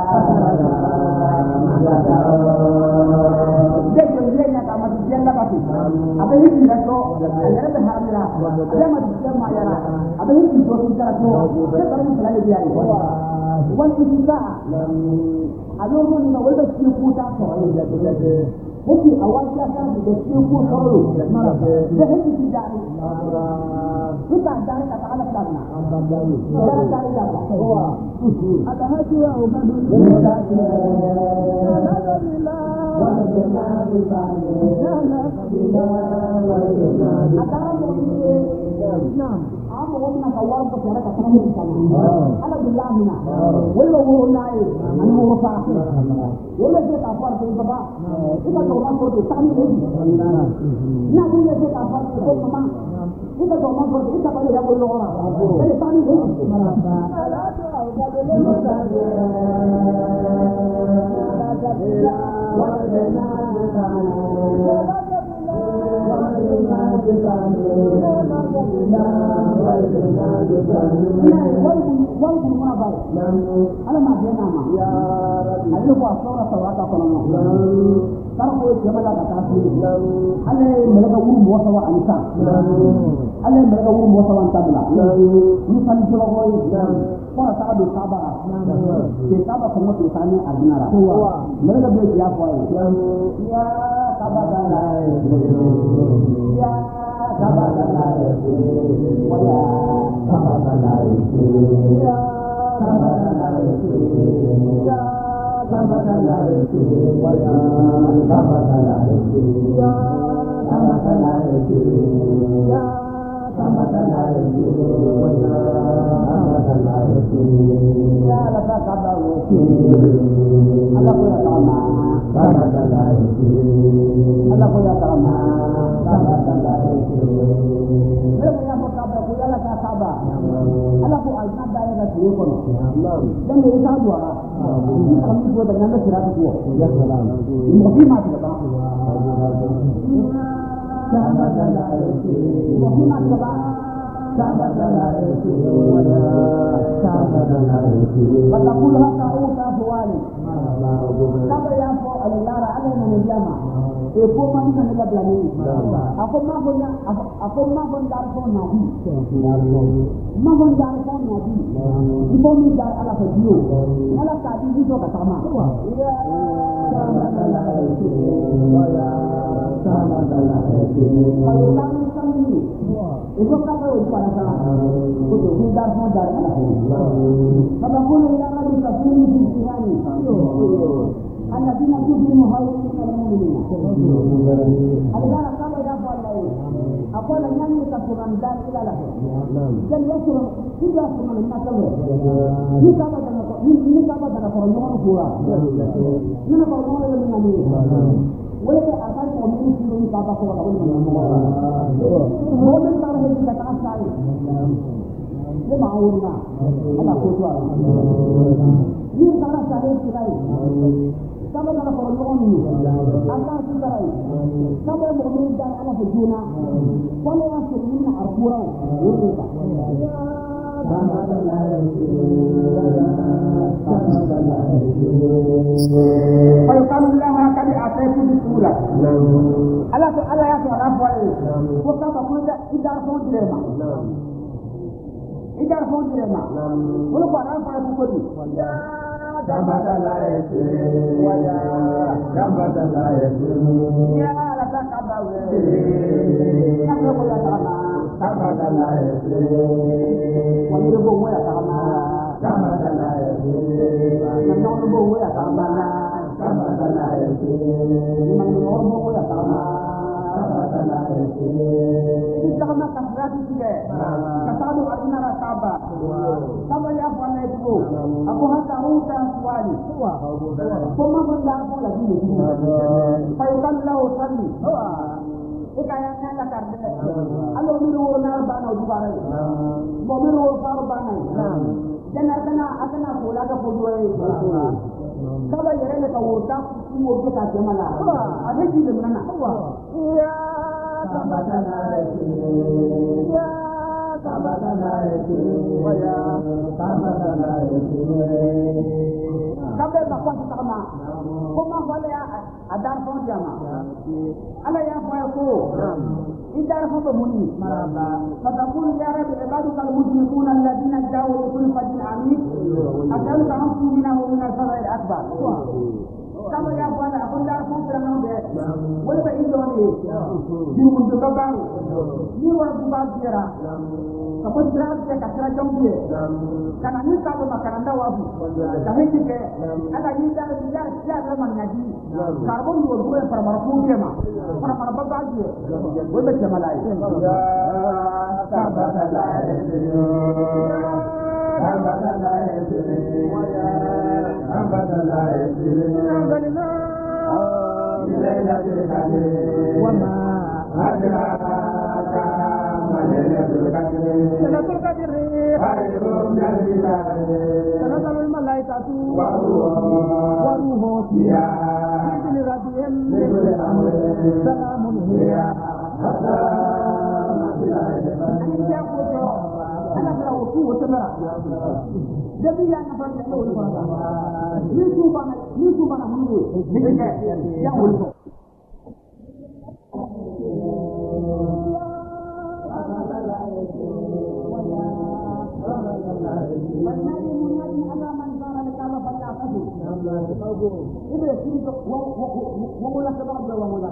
Jadi dia kama dia nak apa? Apa ini dia tu? Ada berhamila. Ada macam dia mayara. Apa ini dia tu cara tu? Dia baru selalu dia ini. Wan kita. Alor pun nak wala siapa putar tu. Mungkin awal kita di siapa selalu. Dia ini tidak. Kita cari kata anak karena. Kita cari apa? Ada haji yang udah. Aku orang kawan berjalan ke sana di sana. Ada bilang mana? Walau orang lain, anu orang fakir. Walau dia tak faham tu bapa. Kita orang tu tani lagi. Nak dia tak faham tu mama. Kita orang tu kita pada yang boleh orang. Jadi tani lagi. Walaupun mana baik, ada macam nama. Ada buat seorang tak pernah. Kalau kau jaga kata asli, ada mereka urus buat seorang anisa. Ada mereka urus buat seorang tabla. Ini kan kalau kau orang tak ada sabar. Kita semua tulisannya Arjuna. Mereka beli apa? Ya sabar dan ya sabar dan waya sabar dan ya sabar dan ya sabar dan waya sabar dan ya sabar dan ya sabar dan waya ya lata sabar Allah punya karma sabar dan Allah punya karma sabar dan mereka berkabar punya lata sabar Allah pun alna daerah dulu pun dan mereka juara kami buat dengan sirat itu mungkin mati apa sabar dan mungkin mati apa sabar dan sabar dan Watakulha ta'uka fuwali Kaba ya po alayara alay na niyama Epo man ka nila blani Ako mabon dar po nabi Mabon dar po nabi Ipo mi dar ala sa diyo Ala ka di dito kasama Ya Kalau kami kami itu kata pada saat itu tidak modal ala kalau pun yang ada di sini di sini anda tidak cukup menghayati kalau ini adalah kalau dapat lain apa yang kita kurang dan ilalah dan ya kurang tidak kurang macam ini kata dengan orang pura ini orang yang ini Walaupun asal komunis ini bapa kau tak boleh mengambil. Modal cara ini kita asal. Dia mahu nak, ada kutuar. Ini cara saya kita. Sama dengan orang ini, asal kita. Sama dengan dan anak berjuna. Kalau asal ini nak arpura, urut. Fayuqalullah kami ataitu bisulah. Allah ya Tuhan apa? Bukan apa idar pun dilema. Idar pun dilema. Kalau barang apa itu kodi. Ya la takabawe. Nak boleh sama. Wani bo mo ya kama. Nandong bo mo ya kama. man normo ko ya tama kita kena kasih dia kasadu arina rataba kaba ya fana itu aku hata hutan swali koma benda aku lagi ni payukan lau sani ikayanya la karde alo miru na bana dubara mo miru far bana janar kana atana bola ka podoi kaba yere ne ka wota mo ke ta jamala ade ji le nana ya kabatana ya kabatana ya kabatana kabe ba kwa sama kuma wale adar fon jama ala ya ko idar fon to muni maraba fatakun ya rabbi ibadu kal mujrimun alladhina jawu kullu fajin amin ajalu ta'fu minhu min al-fadl al-akbar kama ya bwana akunda kumpira ngombe wale ba indoni di mundu babaru ni wa kubajira kapo tira ka tira jombe kana ni ka ba karanda wabu ka hekike ala ni da ya da man naji karbon do duwe paramar kujema paramar babaji wale jamalai ya sabatalai وما أدراك ما ليلة القدر ليلة القدر خير من ألف شهر تنزل الملائكة والروح فيها بإذن ربهم من كل أمر سلام هي حتى مطلع الفجر أنا أقرأ وصول وتمرة جميع نفر يقول يوسف أنا مني يا ولد والنبي منادي على من زار الكعبة فليعتذر إذا يصير ومولا كبار ومولا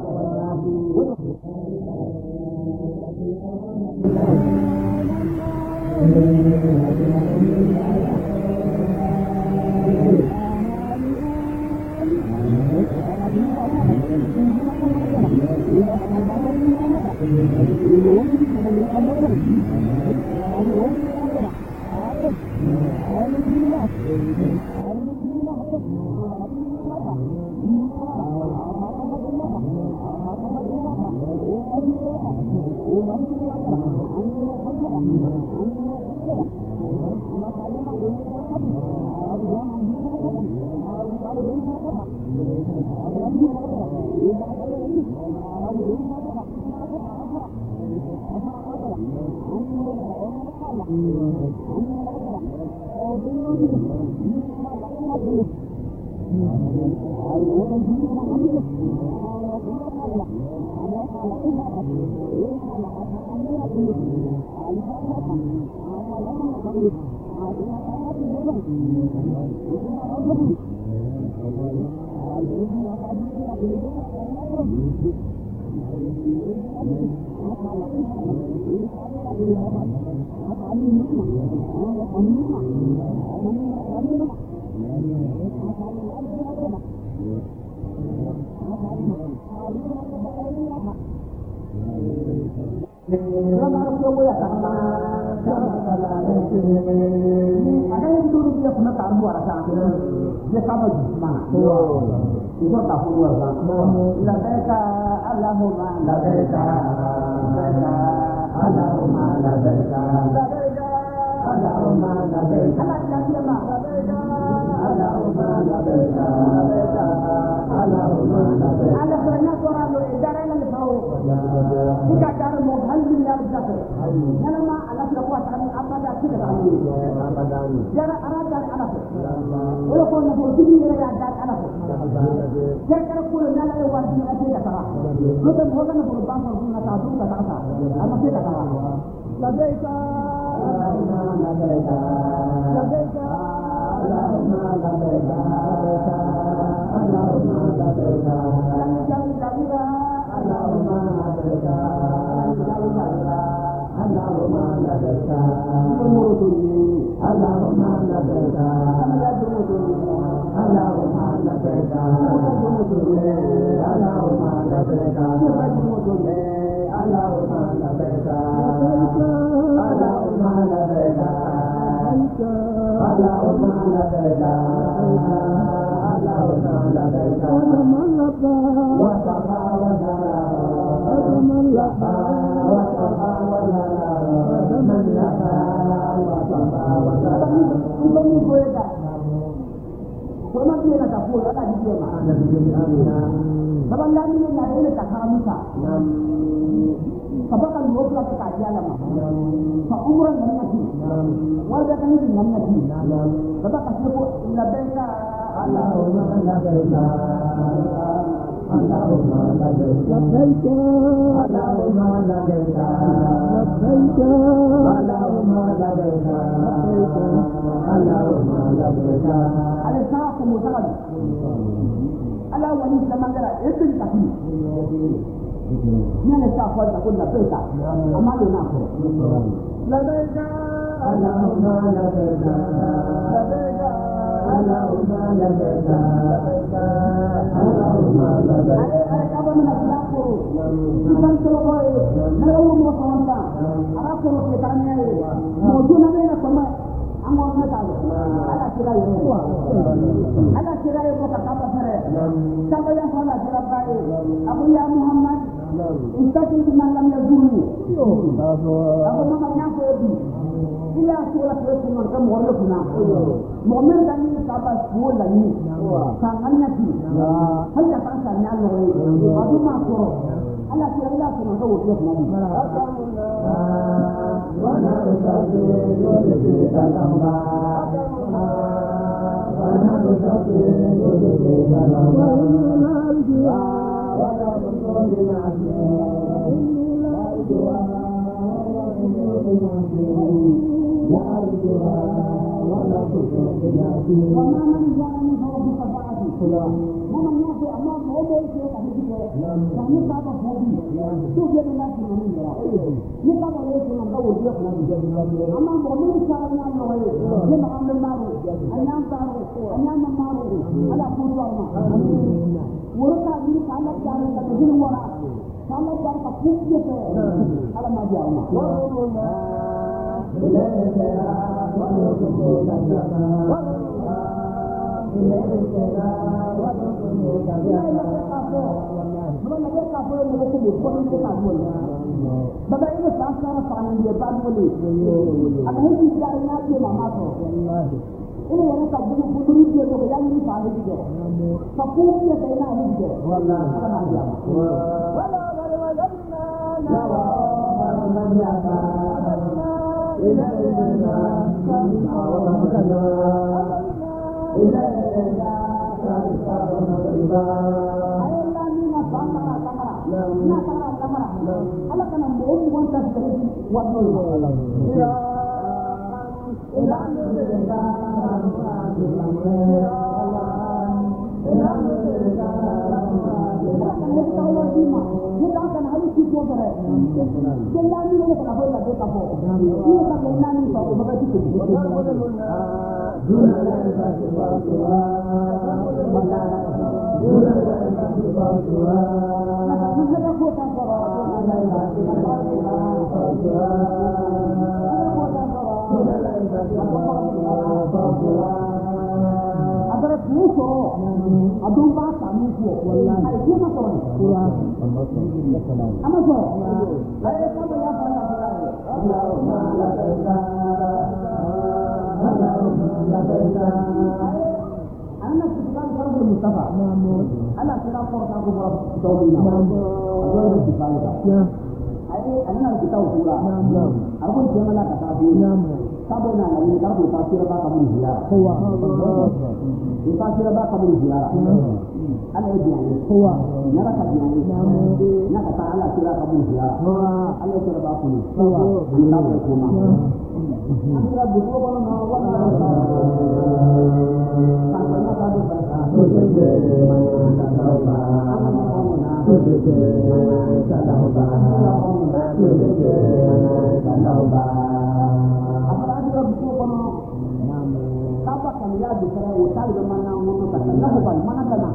Apa kami ya bicara utang dengan nama na bukan mana kana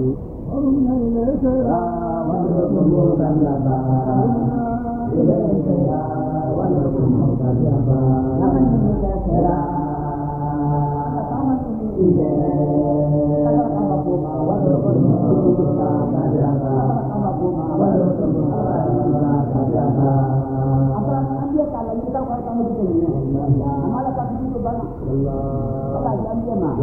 dia kalau kita kalau kamu di sini malah kaki itu banyak Allah jam dia mah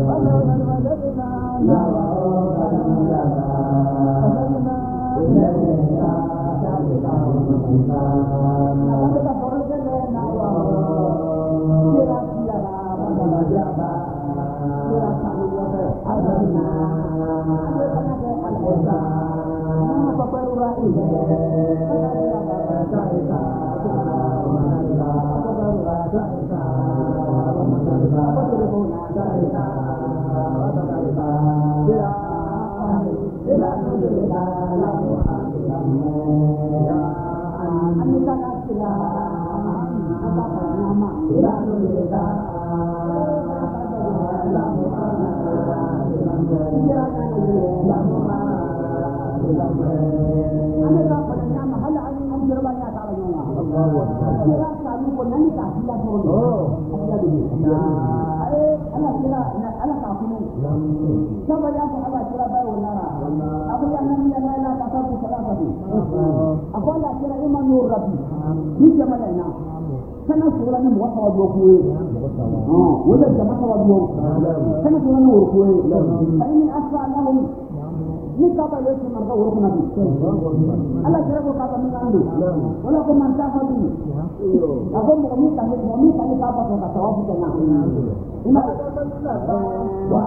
kana sura ni mo wa do ko wala jama wa do kana sura ni wo ko ayni asfa lahum ni ka ba le sun marga wo ko nabi Allah jara ko ka ba min andu wala ko man ta fa bi ako mo mi ka ka ba ko ka tawafu kana ina wa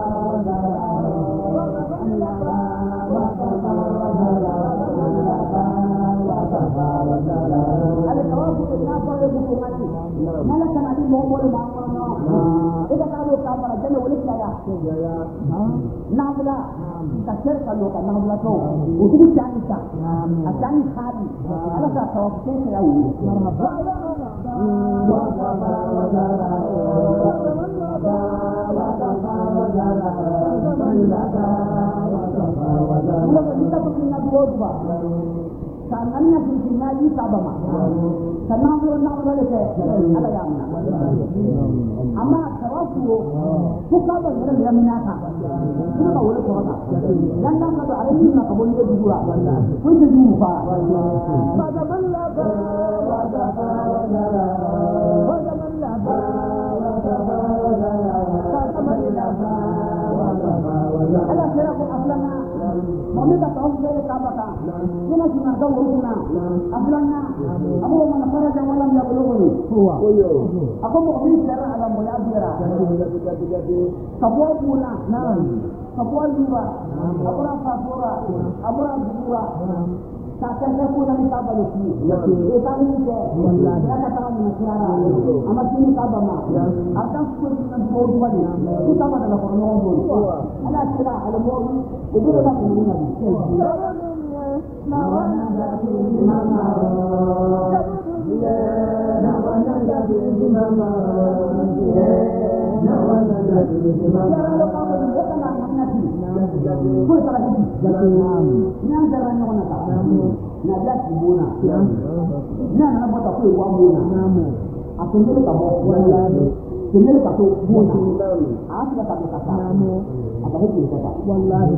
ada tawafu kenapa hukumati mana kana di mo boleh bangun ida kalau kabar jana boleh saya nabla kasir kalau kan nabla tu untuk cari sah cari hari ada sah tawafu saya marhaba kita punya dua sangannya sini lagi sabama senang boleh ada yang ama tawafu buka benar dia minata itu kau boleh kata dan kalau ada ini nak boleh juga pun jumpa pada melaba ala kira ko aflana mamita tahu saya kabata yana sina dawo kuna aflana abu man faraja walam yabluguni huwa aku mau beri cara alam muladira sabwa kuna sabwa liwa abra fasura abra dura Sakan saya pun nak tahu lagi. Kita ni je, kita tahu masalah. Amat ini tahu mah. Akan suatu yang baru balik. Kita mana nak orang baru. Ada cerita, ada baru. Itu dah punya lagi. Nawana jadi mama. Nawana jadi mama. Nawana jadi mama. Kalau kamu bukan anak nanti. Kau tak ada jalan. Yang jalan mana tak? Na jati bona na na bota ko wa bona atendele ka mo wala tendele ka to bona asla ka ka apa hukum kata wallahi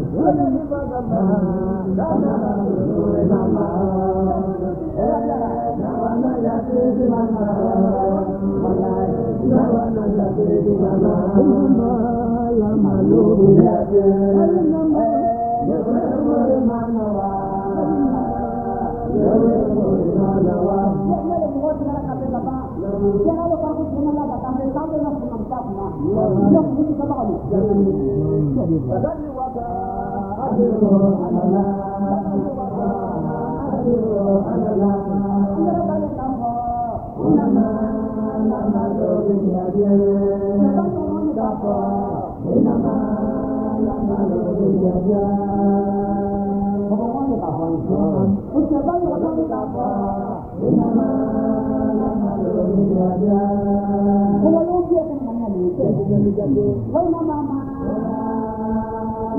Kalau dia kan mana ni? Why mama?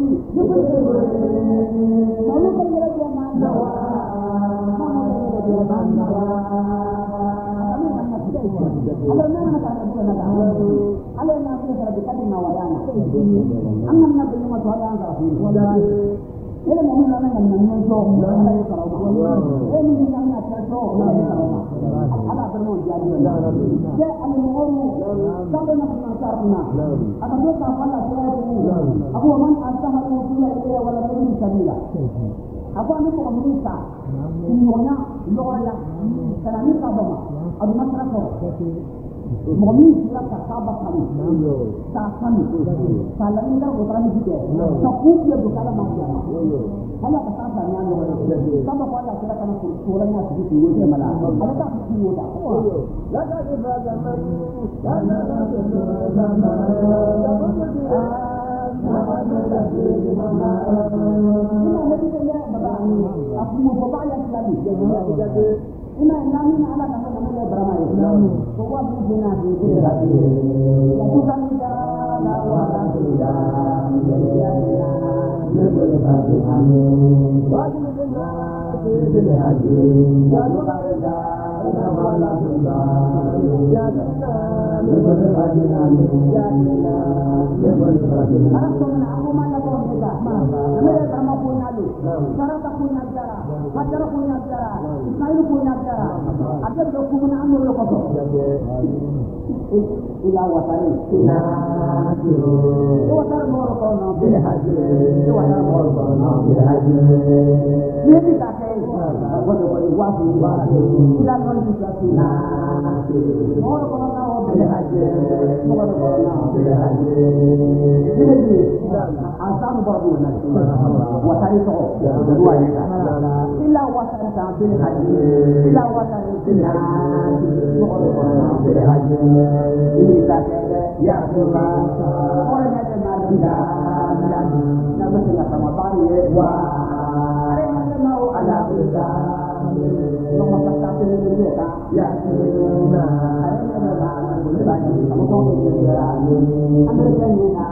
Mami sila kasaba kami, kami, kalau ini bukan itu, cukup dia bukan macam. Kalau kasaba ni anu, sama kalau kita kena kurangnya sedikit dia malah. Ada tak sedikit dah. Lada di zaman, lada di zaman. Ina nami na ala kama kama beramai. Semua bina bina hati. Bukan jalan lawan tidak. Nebul hati kami. Bagi bina bina hati. Jalan kerja nama sudah. Jalan nebul hati kami. Jalan nebul hati. Aku nak aku mana kau kita. Mereka sama punya lu. Cara punya cara. Pacar punya cara. Saya punya cara. Ada dokumen amur lo kotor. Ila watari. Ila. Watar mor kono bila haji. Watar mor kono bila haji. Ni kita kai. Wato ko iwasi. Ila non bisa sila. Mor kono na bila haji. Mor kono na bila haji. Ini asam baru na. Watari to. Dua ini. Ila watari ta bila haji. Ila watari bila haji. Mor kono na bila haji. Ini sahaja ya Allah. Orang yang ada dan nama dengan sama bari wah. Ada yang mau ala kita. Nomor satu ini kita ya. Ada yang ada boleh bagi kamu tahu dia. Ada yang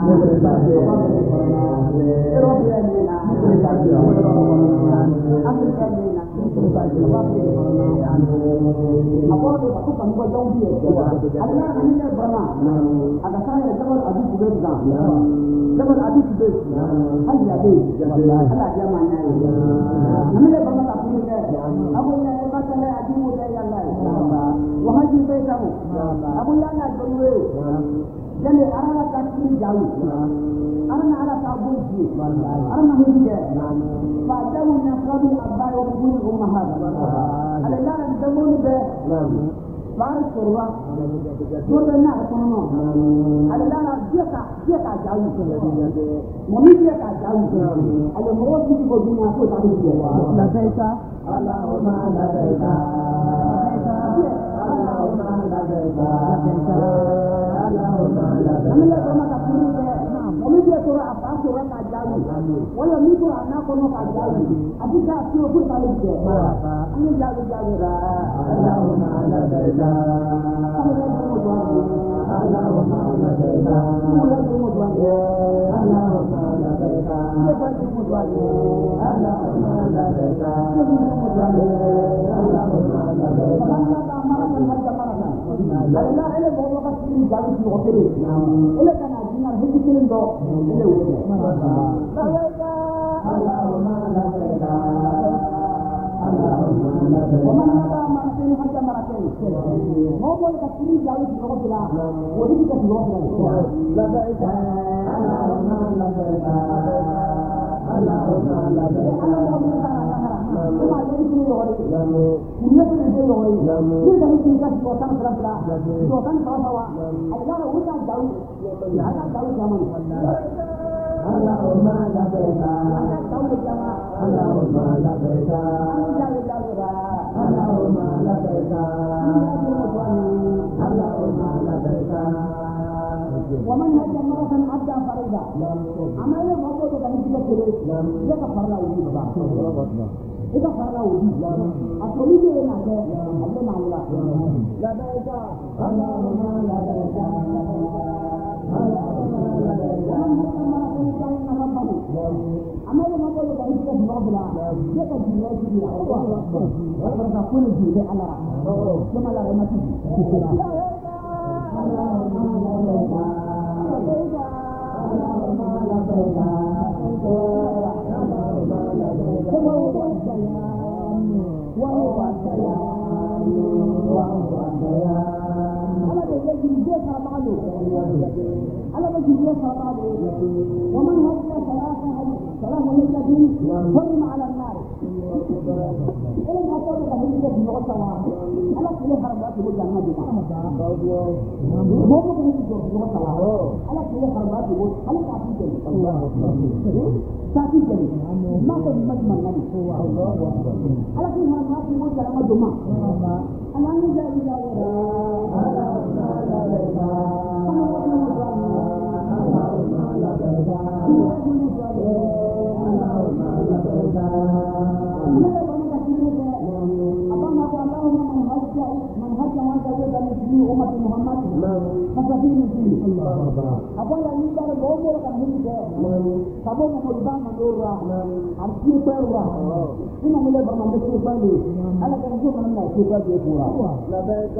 ada saya Jabal Abi Subaid dah. Jabal Abi Subaid. Hanya ada dia mana. Namanya banyak apa ni dia. Abu yang hebat ni Abi Muda yang lain. Wahai Subaid kamu. Abu yang nak berdua. Jadi arah kaki jauh. Arah kabul ji. Arah hidup dia. Pada yang kami abad orang rumah ada. Ada yang demun dia. Baris surah, surah nak kono. Adalah dia tak jauh. Mami dia tak jauh. Ada orang itu berdunia tu tak dia. Labaika, Allahumma labaika. Allahumma labaika. Allahumma labaika. Namanya orang tak pilih dia. Mami dia surah apa? Surah tak jauh. Walau itu anak kono tak jauh. Abi tak surah pun tak dia. Ini jauh-jauh dah. Allahumma labaika. Allahumma labaika. Mau boleh kasih jauh di bawah kita, boleh kita di bawah kita. Labaika, Allahumma labaika, Allahumma labaika. Cuma ini sini loh, punya pun ada loh. Ini dari sini kan suasana serasa, suasana bawah. Ada orang jauh, ada jauh zaman. Allahumma labaika, jauh zaman. Allahumma labaika, Allahumma labaika. Allahumma labaika. Waman haja maratan adda farida. Amale mako to kami kita kere. Dia ka farla uji baba. Ita farla uji. Asli dia na ke. Allah maula. Labaika. Allahumma labaika. Allahumma labaika. amale mako da hikka nobla ya ka dinga ji ya Allah barka kun ji da Allah kuma la ramati ومن هدي ثلاثة الذين حرم على النار إلى أقول لك هدية نغسلا ألا كل حرمات الجنة مو ممكن نغسلا ألا كل حرمات ألا تعطيك ما كل مجمع نبي ألا كل حرمات الجنة جمع أنا نجا من هدى هذا الذي في أمة محمد فسفين فيه أقول أن يقال الأمور كان هيك فبوم ملبان مدورا أرسي بيروا إن من البرنامج سيفاني أنا كان يقول من الناس سيفاني بورا لبيك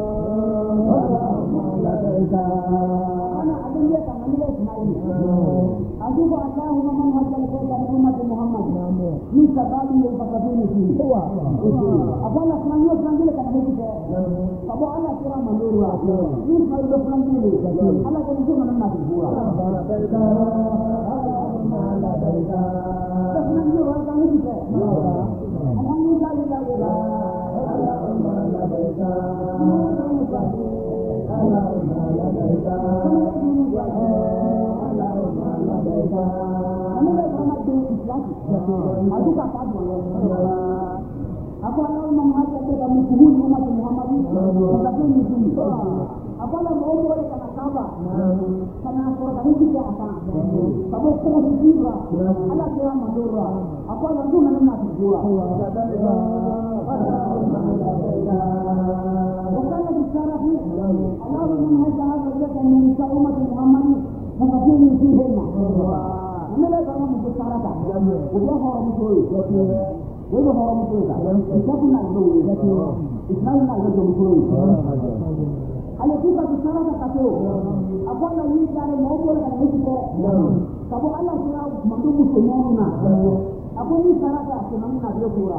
أنا أدري كان من الإسماعيلي أجيب اللهم من هدى الذي في أمة محمد من سبالي فسفين فيه أقول لك من يفعل كان هيك Kalau Allah kira mandura, ini kalau berpelan dulu, Allah jadi cuma nak buat. Berpelan dulu orang kamu juga. Alhamdulillah. Apa Allah mengajak kita menghubungi umat Muhammad tetapi ini apa Allah mau boleh kata sahabat karena orang ini tidak apa tapi posisi Allah kira mandura apa Allah itu mana dua bukan bicara ni Allah mengajak kita menghubungi umat Muhammad tetapi ini tidak mana kalau bicara tak dia orang itu Wala haram ko ita. Ita kuna ndo ita. Islam na ndo ko ita. Ala kita bicara kato. Apa na ni jare mo ko ka ni ko. Sabo Allah kira mandu muslimin na. Apa ni sarata sunan na ndo pura.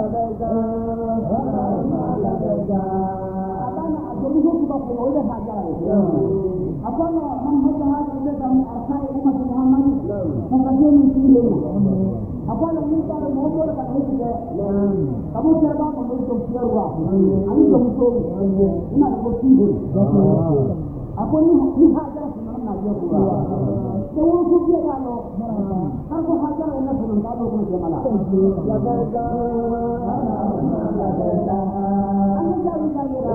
Apa na ajabu ko ko wala hajar. Apa na man hada hada kami arsai umat Muhammad. Mengkaji ni apa yang kita mau buat kan ini juga. Kamu siapa menurut siapa? Ani betul. Ina betul. Apa ni hajar sebenarnya dia pura. Semua dia kalau aku hajar enak dengan kamu pun jemalah. Ani jadi kira.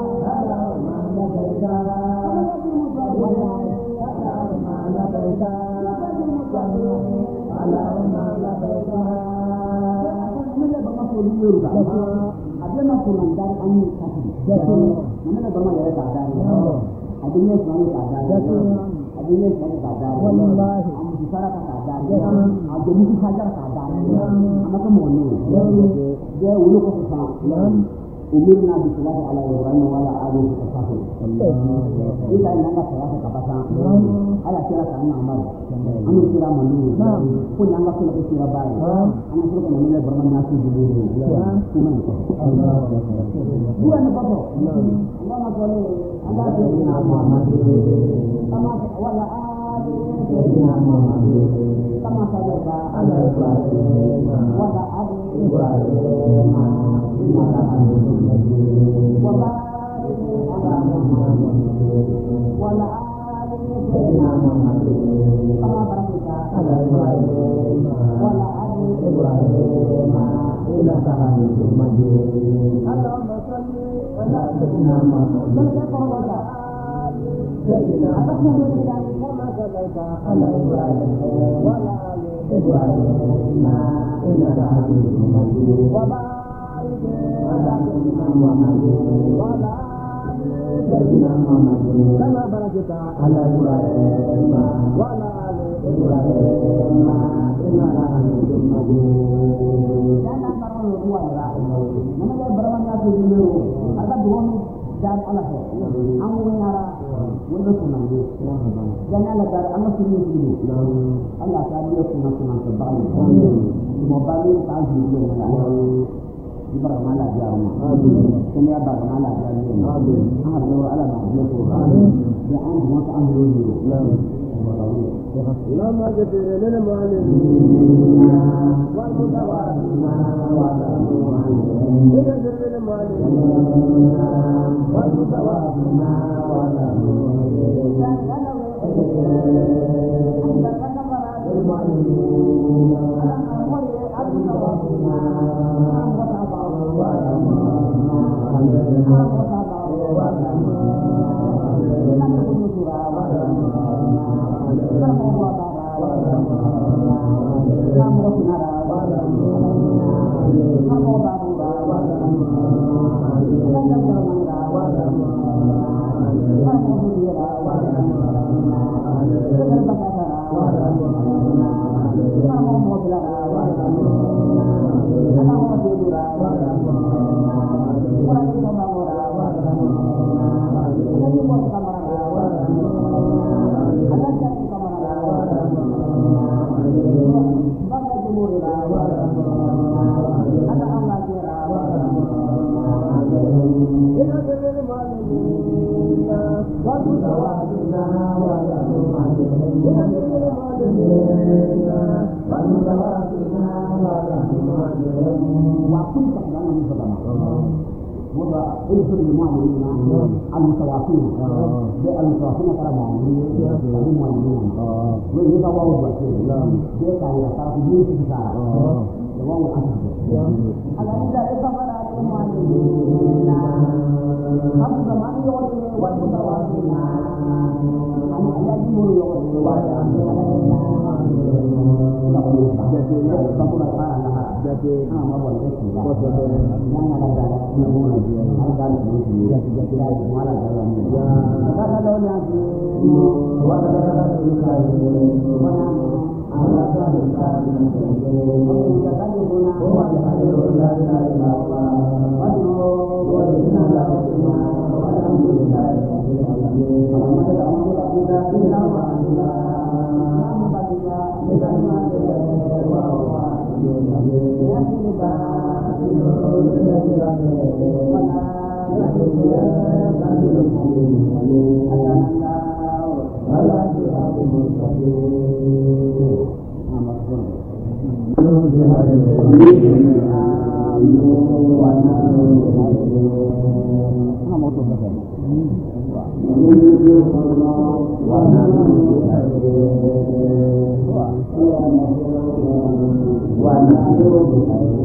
Ada nak pulang dari angin kasih. Mana berma jadi kadar. Adanya selalu kadar. Adanya selalu kadar. Amu bicara kadar. Ada mesti saja kadar. Anak kemana? Dia ulu kau susah. Umurna bisalatu ala Ibrahim wa ala alihi wa sahbihi. Kita nanga salat kapasa. Ala kira kana amal. Amu kira manu. Pun nanga kira baik. Anak suruh kana berman nasi dulu. Cuma itu. Bukan apa-apa. Allah makale. Allah sayyidina Muhammad. Kama wala alihi sayyidina Muhammad. Kama sayyidina ala Ibrahim wa ala alihi Ibrahim. Kama barakita ala Ibrahim wa ala ali Jangan taruh luar lah. Namanya berapa tu dulu. Ada dua dan anak saya. Amu nyara, muda sunang ni. Jangan ada cara anak sini dulu. Allah saya sunang sebalik. Semua balik tahu dulu mana. Di mana dia rumah. Kini ada mana dia ni. Ada orang ada nak dia tu. Dia ambil masa ambil dulu. لما جبر للمعلمين والمتواضعين جبر للمعلمين والمتواضعين المتواصلين المتواصلين ترى معلومين ترى معلومين وين يبغى وضع كده ده كان يصير في جيش بتاعه هو أكيد على إذا إتفق على المعلمين هم زمان يقول والمتواصلين هم يجيبوا يقول Wa